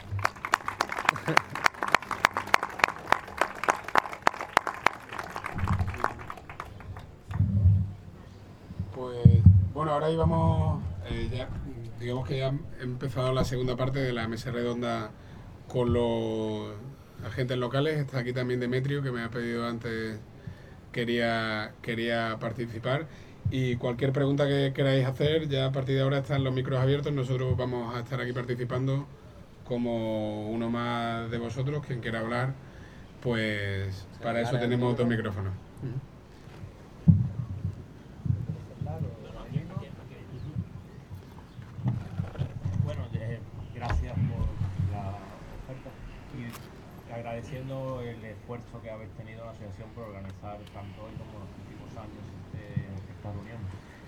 Pues bueno, ahora íbamos, ya, digamos que ya he empezado la segunda parte de la mesa redonda con los agentes locales. Está aquí también Demetrio, que me ha pedido antes, quería participar. Y cualquier pregunta que queráis hacer, ya a partir de ahora están los micros abiertos. Nosotros vamos a estar aquí participando como uno más de vosotros. Quien quiera hablar, pues para eso tenemos 2 micrófonos. Bueno, gracias por la oferta y agradeciendo el esfuerzo que habéis tenido en la asociación por organizar tanto hoy como en los últimos años esta reunión,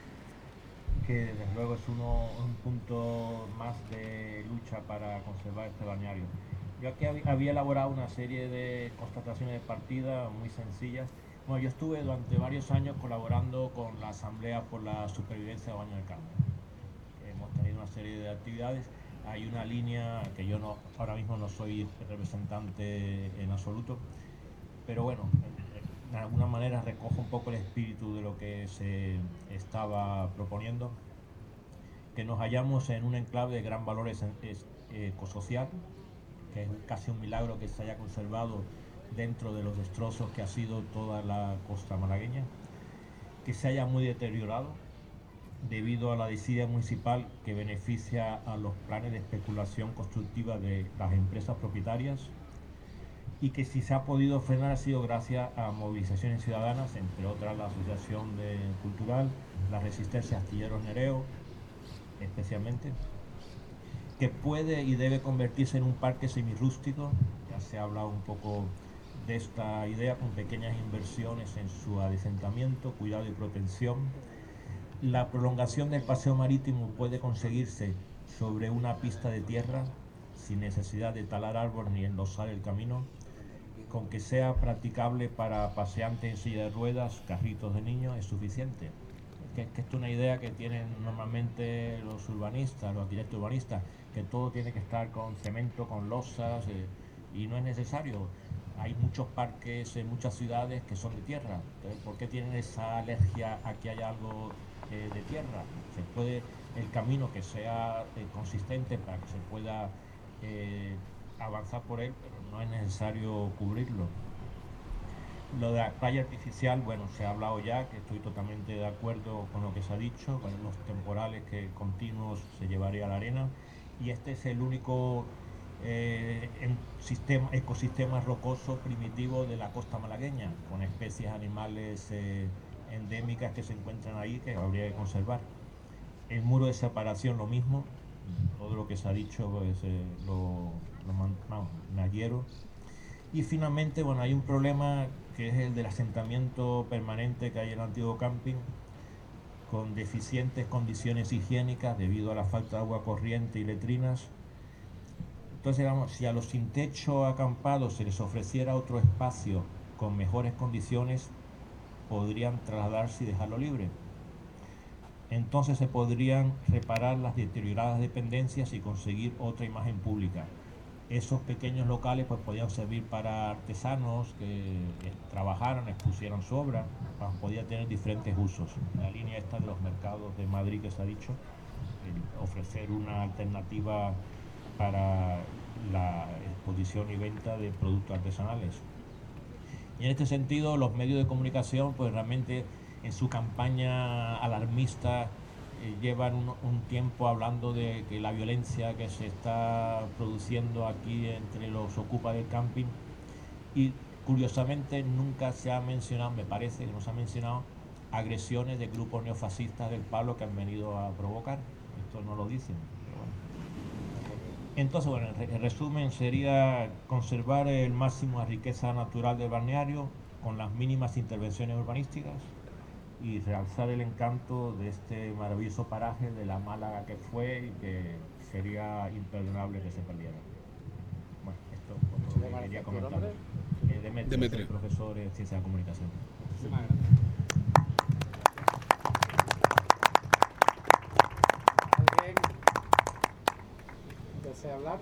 que desde luego es un punto más de lucha para conservar este balneario. Yo aquí había elaborado una serie de constataciones de partida muy sencillas. Bueno, yo estuve durante varios años colaborando con la Asamblea por la Supervivencia de Baño del Carmen. Hemos tenido una serie de actividades. Hay una línea que yo ahora mismo no soy representante en absoluto, pero bueno, de alguna manera recojo un poco el espíritu de lo que se estaba proponiendo, que nos hallamos en un enclave de gran valor ecosocial, que es casi un milagro que se haya conservado dentro de los destrozos que ha sido toda la costa malagueña, que se haya muy deteriorado debido a la desidia municipal que beneficia a los planes de especulación constructiva de las empresas propietarias, y que si se ha podido frenar ha sido gracias a movilizaciones ciudadanas, entre otras la Asociación Cultural, la Resistencia Astilleros Nereo, especialmente, que puede y debe convertirse en un parque semirrústico. Ya se ha hablado un poco de esta idea, con pequeñas inversiones en su adecentamiento, cuidado y protección. La prolongación del paseo marítimo puede conseguirse sobre una pista de tierra, sin necesidad de talar árboles ni endosar el camino, con que sea practicable para paseantes en silla de ruedas, carritos de niños, es suficiente. Que esto es una idea que tienen normalmente los urbanistas, los arquitectos urbanistas, que todo tiene que estar con cemento, con losas, y no es necesario. Hay muchos parques en muchas ciudades que son de tierra. Entonces, ¿por qué tienen esa alergia a que haya algo de tierra? Se puede, el camino que sea consistente para que se pueda avanzar por él, pero no es necesario cubrirlo. Lo de la playa artificial, bueno, se ha hablado ya, que estoy totalmente de acuerdo con lo que se ha dicho, con los temporales que continuos se llevaría a la arena, y este es el único ecosistema rocoso primitivo de la costa malagueña, con especies animales endémicas que se encuentran ahí, que habría que conservar. El muro de separación, lo mismo, todo lo que se ha dicho pues, me adhiero. Y finalmente, bueno, hay un problema que es el del asentamiento permanente que hay en el antiguo camping, con deficientes condiciones higiénicas debido a la falta de agua corriente y letrinas. Entonces, digamos, si a los sin techo acampados se les ofreciera otro espacio con mejores condiciones, podrían trasladarse y dejarlo libre. Entonces se podrían reparar las deterioradas dependencias y conseguir otra imagen pública. Esos pequeños locales pues podían servir para artesanos que trabajaran, expusieran su obra, podía tener diferentes usos. La línea esta de los mercados de Madrid que se ha dicho, ofrecer una alternativa para la exposición y venta de productos artesanales. Y en este sentido los medios de comunicación pues realmente en su campaña alarmista llevan un tiempo hablando de que la violencia que se está produciendo aquí entre los ocupas del camping, y curiosamente nunca se ha mencionado, me parece que no se ha mencionado, agresiones de grupos neofascistas del Pablo que han venido a provocar. Esto no lo dicen, pero bueno. Entonces, bueno, en resumen sería conservar el máximo de riqueza natural del balneario con las mínimas intervenciones urbanísticas y realzar el encanto de este maravilloso paraje de la Málaga que fue y que sería imperdonable que se perdiera. Bueno, esto es lo que quería comentar. Demetrio, profesor en Ciencia de la Comunicación. ¿Alguien desea hablar?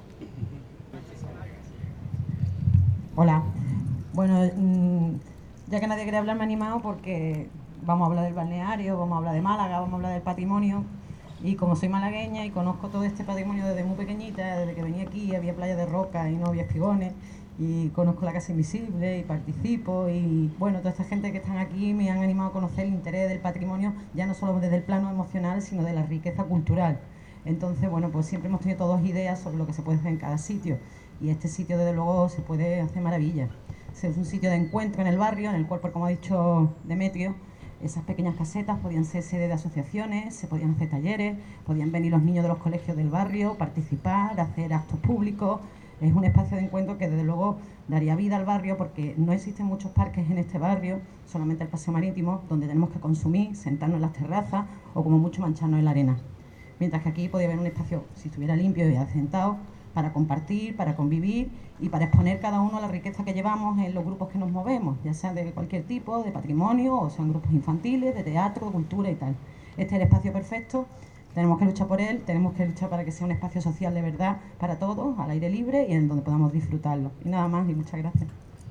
Hola. Bueno, ya que nadie quiere hablar, me he animado porque vamos a hablar del balneario, vamos a hablar de Málaga, vamos a hablar del patrimonio. Y como soy malagueña y conozco todo este patrimonio desde muy pequeñita, desde que venía aquí había playa de roca y no había espigones, y conozco la Casa Invisible y participo, y bueno, toda esta gente que están aquí me han animado a conocer el interés del patrimonio, ya no solo desde el plano emocional, sino de la riqueza cultural. Entonces, bueno, pues siempre hemos tenido todos ideas sobre lo que se puede hacer en cada sitio, y este sitio desde luego se puede hacer maravillas. Es un sitio de encuentro en el barrio, en el cual, como ha dicho Demetrio, esas pequeñas casetas podían ser sede de asociaciones, se podían hacer talleres, podían venir los niños de los colegios del barrio, participar, hacer actos públicos. Es un espacio de encuentro que desde luego daría vida al barrio, porque no existen muchos parques en este barrio, solamente el paseo marítimo, donde tenemos que consumir, sentarnos en las terrazas o como mucho mancharnos en la arena. Mientras que aquí podía haber un espacio, si estuviera limpio y asentado, para compartir, para convivir y para exponer cada uno la riqueza que llevamos en los grupos que nos movemos, ya sean de cualquier tipo, de patrimonio, o sean grupos infantiles, de teatro, cultura y tal. Este es el espacio perfecto, tenemos que luchar por él, tenemos que luchar para que sea un espacio social de verdad para todos, al aire libre y en donde podamos disfrutarlo. Y nada más, y muchas gracias.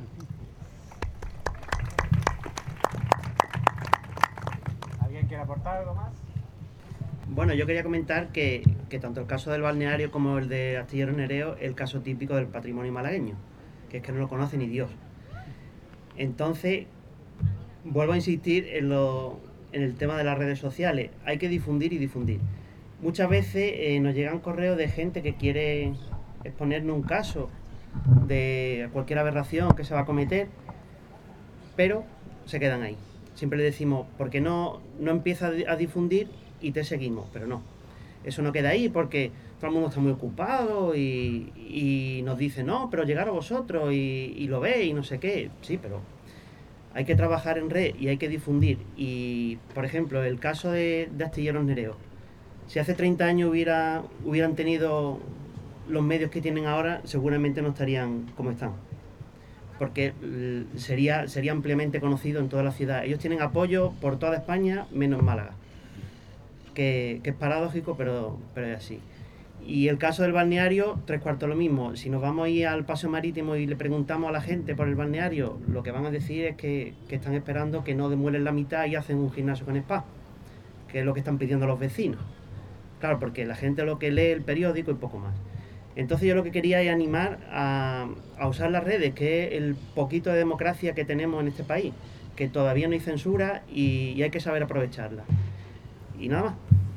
¿Alguien quiere aportar algo más? Bueno, yo quería comentar que tanto el caso del balneario como el de Astilleros Nereo es el caso típico del patrimonio malagueño, que es que no lo conoce ni Dios. Entonces, vuelvo a insistir en el tema de las redes sociales. Hay que difundir y difundir. Muchas veces nos llegan correos de gente que quiere exponernos un caso de cualquier aberración que se va a cometer, pero se quedan ahí. Siempre le decimos, ¿por qué no empiezas a difundir y te seguimos? Pero no, eso no queda ahí, porque todo el mundo está muy ocupado y nos dice, no, pero llegar a vosotros y lo veis y no sé qué. Sí, pero hay que trabajar en red y hay que difundir. Y, por ejemplo, el caso de Astilleros Nereo, si hace 30 años hubieran tenido los medios que tienen ahora, seguramente no estarían como están, porque sería ampliamente conocido en toda la ciudad. Ellos tienen apoyo por toda España, menos Málaga, que es paradójico, pero es así. Y el caso del balneario, 3/4 lo mismo. Si nos vamos a ir al paseo marítimo y le preguntamos a la gente por el balneario, lo que van a decir es que están esperando que no demuelen la mitad y hacen un gimnasio con spa, que es lo que están pidiendo los vecinos. Claro, porque la gente lo que lee el periódico y poco más. Entonces yo lo que quería es animar a usar las redes, que es el poquito de democracia que tenemos en este país, que todavía no hay censura y hay que saber aprovecharla. Y nada más.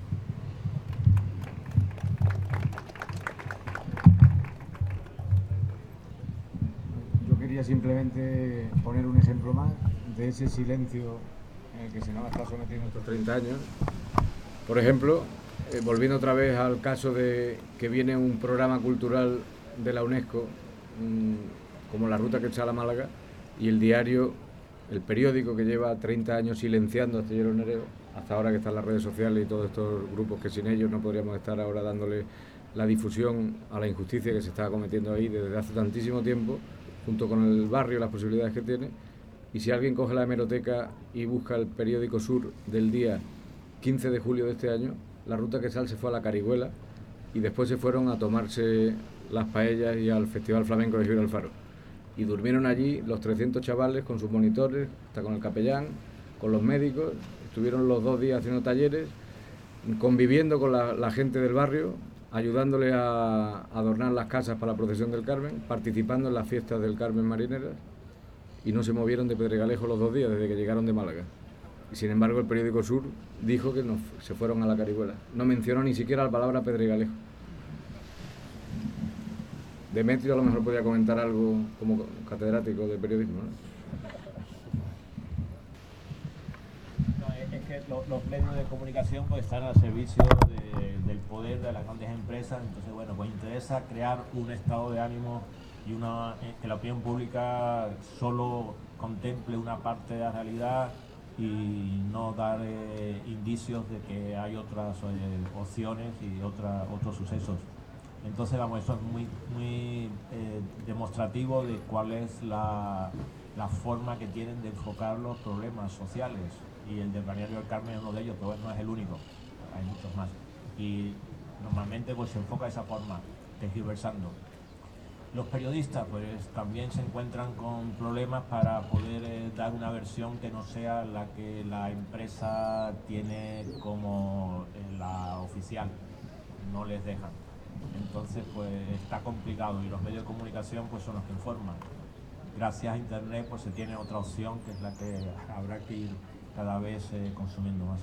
Yo quería simplemente poner un ejemplo más de ese silencio en el que se nos ha estado sometiendo estos 30 años. Por ejemplo, volviendo otra vez al caso de que viene un programa cultural de la UNESCO, como la Ruta Quetzal a Málaga, y el diario, el periódico que lleva 30 años silenciando a Astilleros Nereo, hasta ahora que están las redes sociales y todos estos grupos que sin ellos no podríamos estar ahora dándole la difusión a la injusticia que se está cometiendo ahí desde hace tantísimo tiempo, junto con el barrio, las posibilidades que tiene. Y si alguien coge la hemeroteca y busca el periódico Sur del día 15 de julio de este año, la Ruta Quetzal se fue a la Carihuela y después se fueron a tomarse las paellas y al Festival Flamenco de Gibralfaro. Y durmieron allí los 300 chavales con sus monitores, hasta con el capellán, con los médicos. Estuvieron los 2 días haciendo talleres, conviviendo con la gente del barrio, ayudándole a adornar las casas para la procesión del Carmen, participando en las fiestas del Carmen marineras, y no se movieron de Pedregalejo los 2 días desde que llegaron de Málaga. Y sin embargo el periódico Sur dijo que se fueron a la Carihuela. No mencionó ni siquiera la palabra Pedregalejo. Demetrio a lo mejor podría comentar algo como catedrático de periodismo, ¿no? Es que los medios de comunicación pues están al servicio del poder de las grandes empresas, entonces bueno, pues interesa crear un estado de ánimo y que la opinión pública solo contemple una parte de la realidad y no dar indicios de que hay otras opciones y otros sucesos. Entonces vamos, eso es muy demostrativo de cuál es la forma que tienen de enfocar los problemas sociales, y el del Balneario del Carmen es uno de ellos, pero no es el único, hay muchos más, y normalmente pues se enfoca de esa forma, tergiversando. Los periodistas pues también se encuentran con problemas para poder dar una versión que no sea la que la empresa tiene como la oficial, no les dejan. Entonces pues está complicado, y los medios de comunicación pues son los que informan. Gracias a internet pues se tiene otra opción, que es la que habrá que ir cada vez consumiendo más.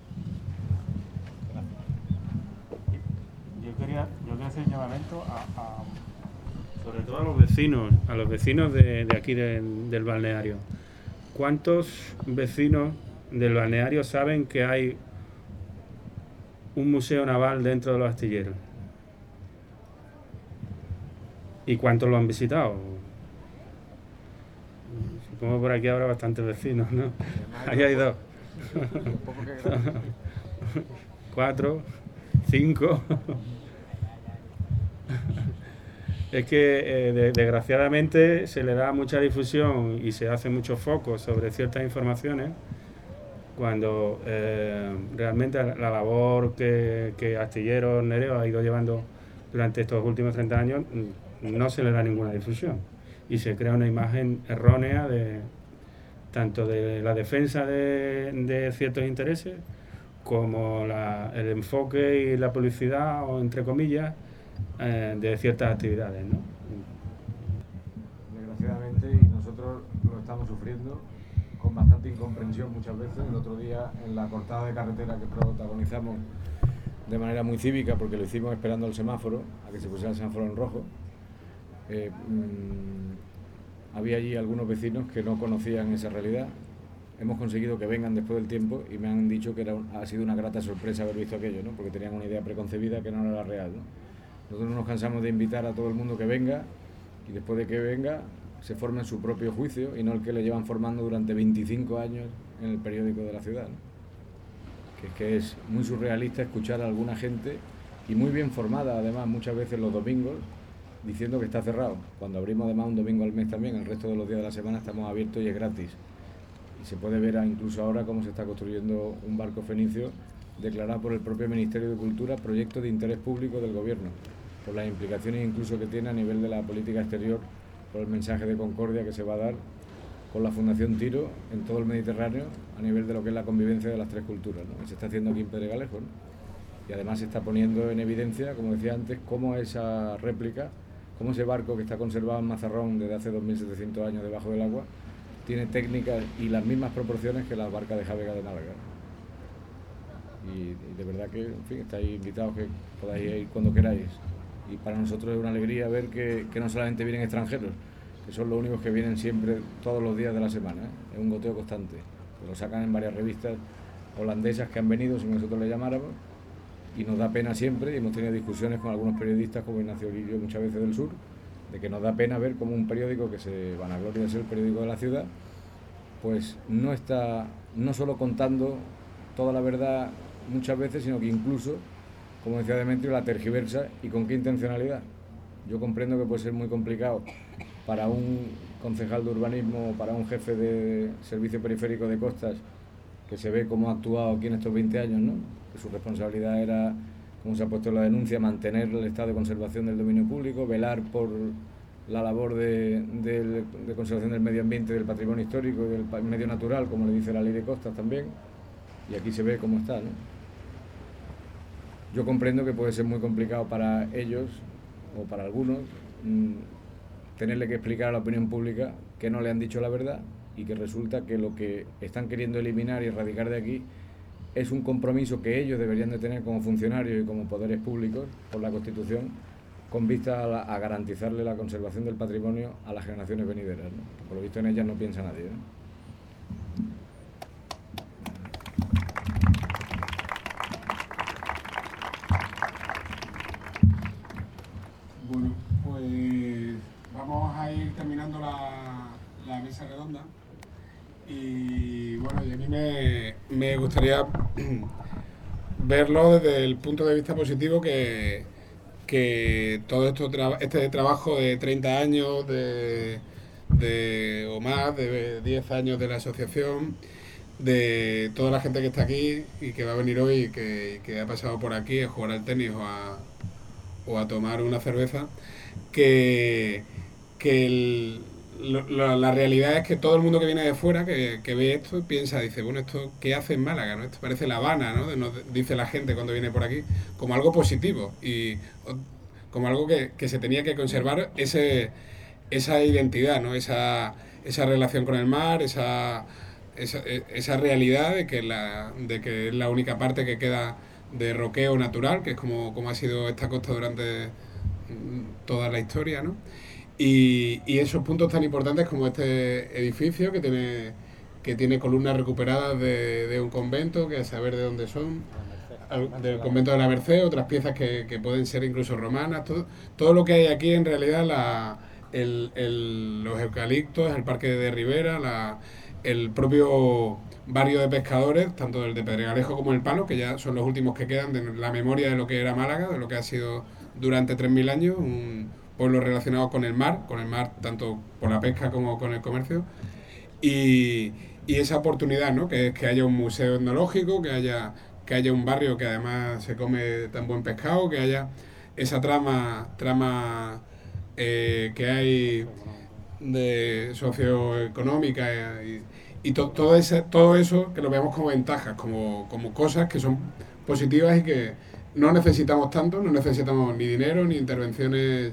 Yo quería hacer un llamamiento sobre todo a los vecinos de aquí del balneario. ¿Cuántos vecinos del balneario saben que hay un museo naval dentro de los astilleros? ¿Y cuántos lo han visitado? Supongo que por aquí habrá bastantes vecinos, ¿no? Ahí hay 2. 4, 5. Es que desgraciadamente se le da mucha difusión y se hace mucho foco sobre ciertas informaciones, cuando realmente la labor que Astilleros Nereos ha ido llevando durante estos últimos 30 años no se le da ninguna difusión, y se crea una imagen errónea tanto de la defensa de ciertos intereses como el enfoque y la publicidad, o entre comillas, de ciertas actividades, ¿no? Desgraciadamente, y nosotros lo estamos sufriendo con bastante incomprensión muchas veces. El otro día, en la cortada de carretera que protagonizamos de manera muy cívica, porque lo hicimos esperando el semáforo, a que se pusiera el semáforo en rojo, había allí algunos vecinos que no conocían esa realidad. Hemos conseguido que vengan después del tiempo y me han dicho que ha sido una grata sorpresa haber visto aquello, ¿no? Porque tenían una idea preconcebida que no era la real, ¿no? Nosotros no nos cansamos de invitar a todo el mundo que venga, y después de que venga se forme su propio juicio, y no el que le llevan formando durante 25 años en el periódico de la ciudad, ¿no? Que es muy surrealista escuchar a alguna gente, y muy bien formada además, muchas veces los domingos, diciendo que está cerrado, cuando abrimos además un domingo al mes también. El resto de los días de la semana estamos abiertos y es gratis. Y se puede ver incluso ahora cómo se está construyendo un barco fenicio declarado por el propio Ministerio de Cultura proyecto de interés público del gobierno, por las implicaciones incluso que tiene a nivel de la política exterior, por el mensaje de concordia que se va a dar con la Fundación Tiro en todo el Mediterráneo, a nivel de lo que es la convivencia de las tres culturas, ¿no? Y se está haciendo aquí en Pedregalejo, ¿no? Y además se está poniendo en evidencia, como decía antes, cómo esa réplica, cómo ese barco que está conservado en Mazarrón desde hace 2700 años debajo del agua, tiene técnicas y las mismas proporciones que la barca de Javega de Málaga. Y de verdad que, en fin, estáis invitados, que podáis ir cuando queráis. Y para nosotros es una alegría ver que no solamente vienen extranjeros, que son los únicos que vienen siempre, todos los días de la semana, ¿eh? Es un goteo constante. Lo sacan en varias revistas holandesas que han venido sin que nosotros le llamáramos, y nos da pena siempre, y hemos tenido discusiones con algunos periodistas como Ignacio Guillo muchas veces del sur, de que nos da pena ver cómo un periódico que se vanagloria de ser el periódico de la ciudad, pues no está no solo contando toda la verdad muchas veces, sino que incluso, como decía Demetrio, la tergiversa. ¿Y con qué intencionalidad? Yo comprendo que puede ser muy complicado para un concejal de urbanismo o para un jefe de servicio periférico de costas, que se ve cómo ha actuado aquí en estos 20 años, ¿no? Que su responsabilidad era, como se ha puesto en la denuncia, mantener el estado de conservación del dominio público, velar por la labor de conservación del medio ambiente, del patrimonio histórico y del medio natural, como le dice la ley de costas también, y aquí se ve cómo está, ¿no? Yo comprendo que puede ser muy complicado para ellos, o para algunos, tenerle que explicar a la opinión pública que no le han dicho la verdad, y que resulta que lo que están queriendo eliminar y erradicar de aquí es un compromiso que ellos deberían de tener como funcionarios y como poderes públicos por la Constitución, con vista a garantizarle la conservación del patrimonio a las generaciones venideras, ¿no? Por lo visto en ellas no piensa nadie, ¿no? Bueno, pues vamos a ir terminando la mesa redonda. Y bueno, y a mí me gustaría verlo desde el punto de vista positivo que todo este trabajo de 30 años o más, de 10 años de la asociación, de toda la gente que está aquí y que va a venir hoy y que ha pasado por aquí a jugar al tenis o a tomar una cerveza, la realidad es que todo el mundo que viene de fuera, que ve esto, piensa, dice, bueno, ¿esto qué hace en Málaga? ¿No? Esto parece La Habana, ¿no? Dice la gente cuando viene por aquí, como algo positivo y como algo que se tenía que conservar esa identidad, ¿no? Esa relación con el mar, esa realidad de que es la única parte que queda de roqueo natural, que es como ha sido esta costa durante toda la historia, ¿no? Y esos puntos tan importantes como este edificio que tiene columnas recuperadas de un convento, que a saber de dónde son, del convento de la Merced, otras piezas que pueden ser incluso romanas, todo lo que hay aquí en realidad, los eucaliptos, el parque de Ribera, el propio barrio de pescadores, tanto el de Pedregalejo como el Palo, que ya son los últimos que quedan de la memoria de lo que era Málaga, de lo que ha sido durante 3000 años, un pueblo relacionado con el mar tanto por la pesca como con el comercio, y esa oportunidad, ¿no? Que es que haya un museo etnológico, que haya un barrio que además se come tan buen pescado, que haya esa trama que hay de socioeconómica y todo eso que lo veamos como ventajas, como cosas que son positivas y que no necesitamos tanto, no necesitamos ni dinero ni intervenciones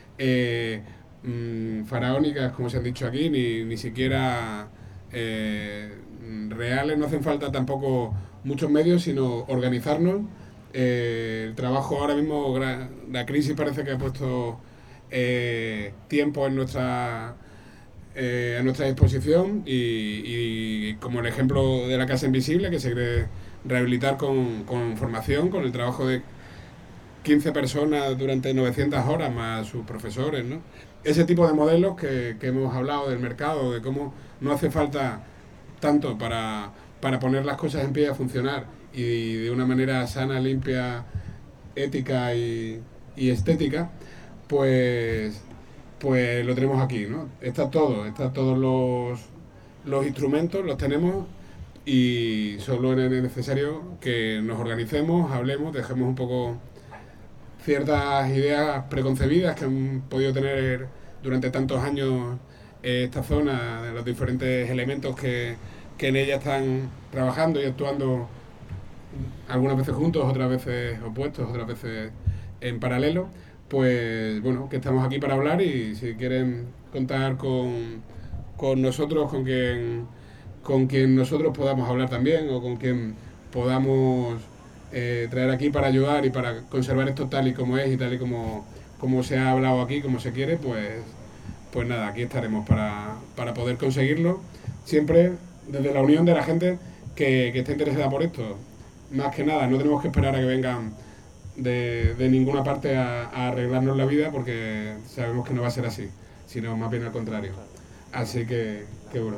faraónicas, como se han dicho aquí, ni siquiera reales, no hacen falta tampoco muchos medios, sino organizarnos. El trabajo ahora mismo, la crisis parece que ha puesto tiempo a nuestra disposición y como el ejemplo de la Casa Invisible, que se quiere rehabilitar con formación, con el trabajo de 15 personas durante 900 horas más sus profesores, ¿no? Ese tipo de modelos que hemos hablado del mercado, de cómo no hace falta tanto para poner las cosas en pie a funcionar y de una manera sana, limpia, ética y estética, pues lo tenemos aquí, ¿no? Están todos los instrumentos, los tenemos y solo es necesario que nos organicemos, hablemos, dejemos un poco ciertas ideas preconcebidas que han podido tener durante tantos años esta zona, de los diferentes elementos que en ella están trabajando y actuando, algunas veces juntos, otras veces opuestos, otras veces en paralelo. Pues bueno, que estamos aquí para hablar y si quieren contar con nosotros, con quien nosotros podamos hablar también o con quien podamos traer aquí para ayudar y para conservar esto tal y como es y tal y como se ha hablado aquí, como se quiere, pues nada, aquí estaremos para poder conseguirlo, siempre desde la unión de la gente que esté interesada por esto. Más que nada, no tenemos que esperar a que vengan de ninguna parte a arreglarnos la vida, porque sabemos que no va a ser así, sino más bien al contrario. Así que bueno.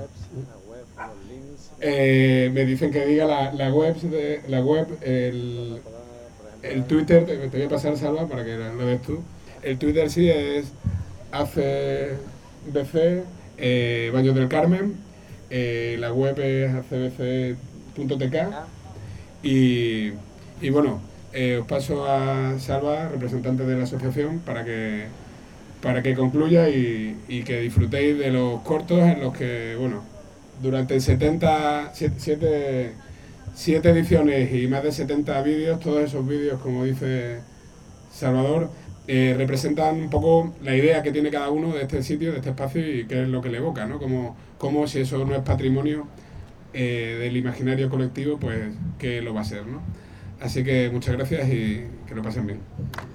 Me dicen que diga la web, el Twitter, te voy a pasar, Salva, para que lo veas tú. El Twitter sí es ACBC Baños del Carmen, la web es acbc.tk y bueno, os paso a Salva, representante de la asociación, para que concluya y que disfrutéis de los cortos en los que, bueno, durante 7 ediciones y más de 70 vídeos, todos esos vídeos, como dice Salvador, representan un poco la idea que tiene cada uno de este sitio, de este espacio y qué es lo que le evoca, ¿no? Como si eso no es patrimonio del imaginario colectivo, pues qué lo va a ser, ¿no? Así que muchas gracias y que lo pasen bien.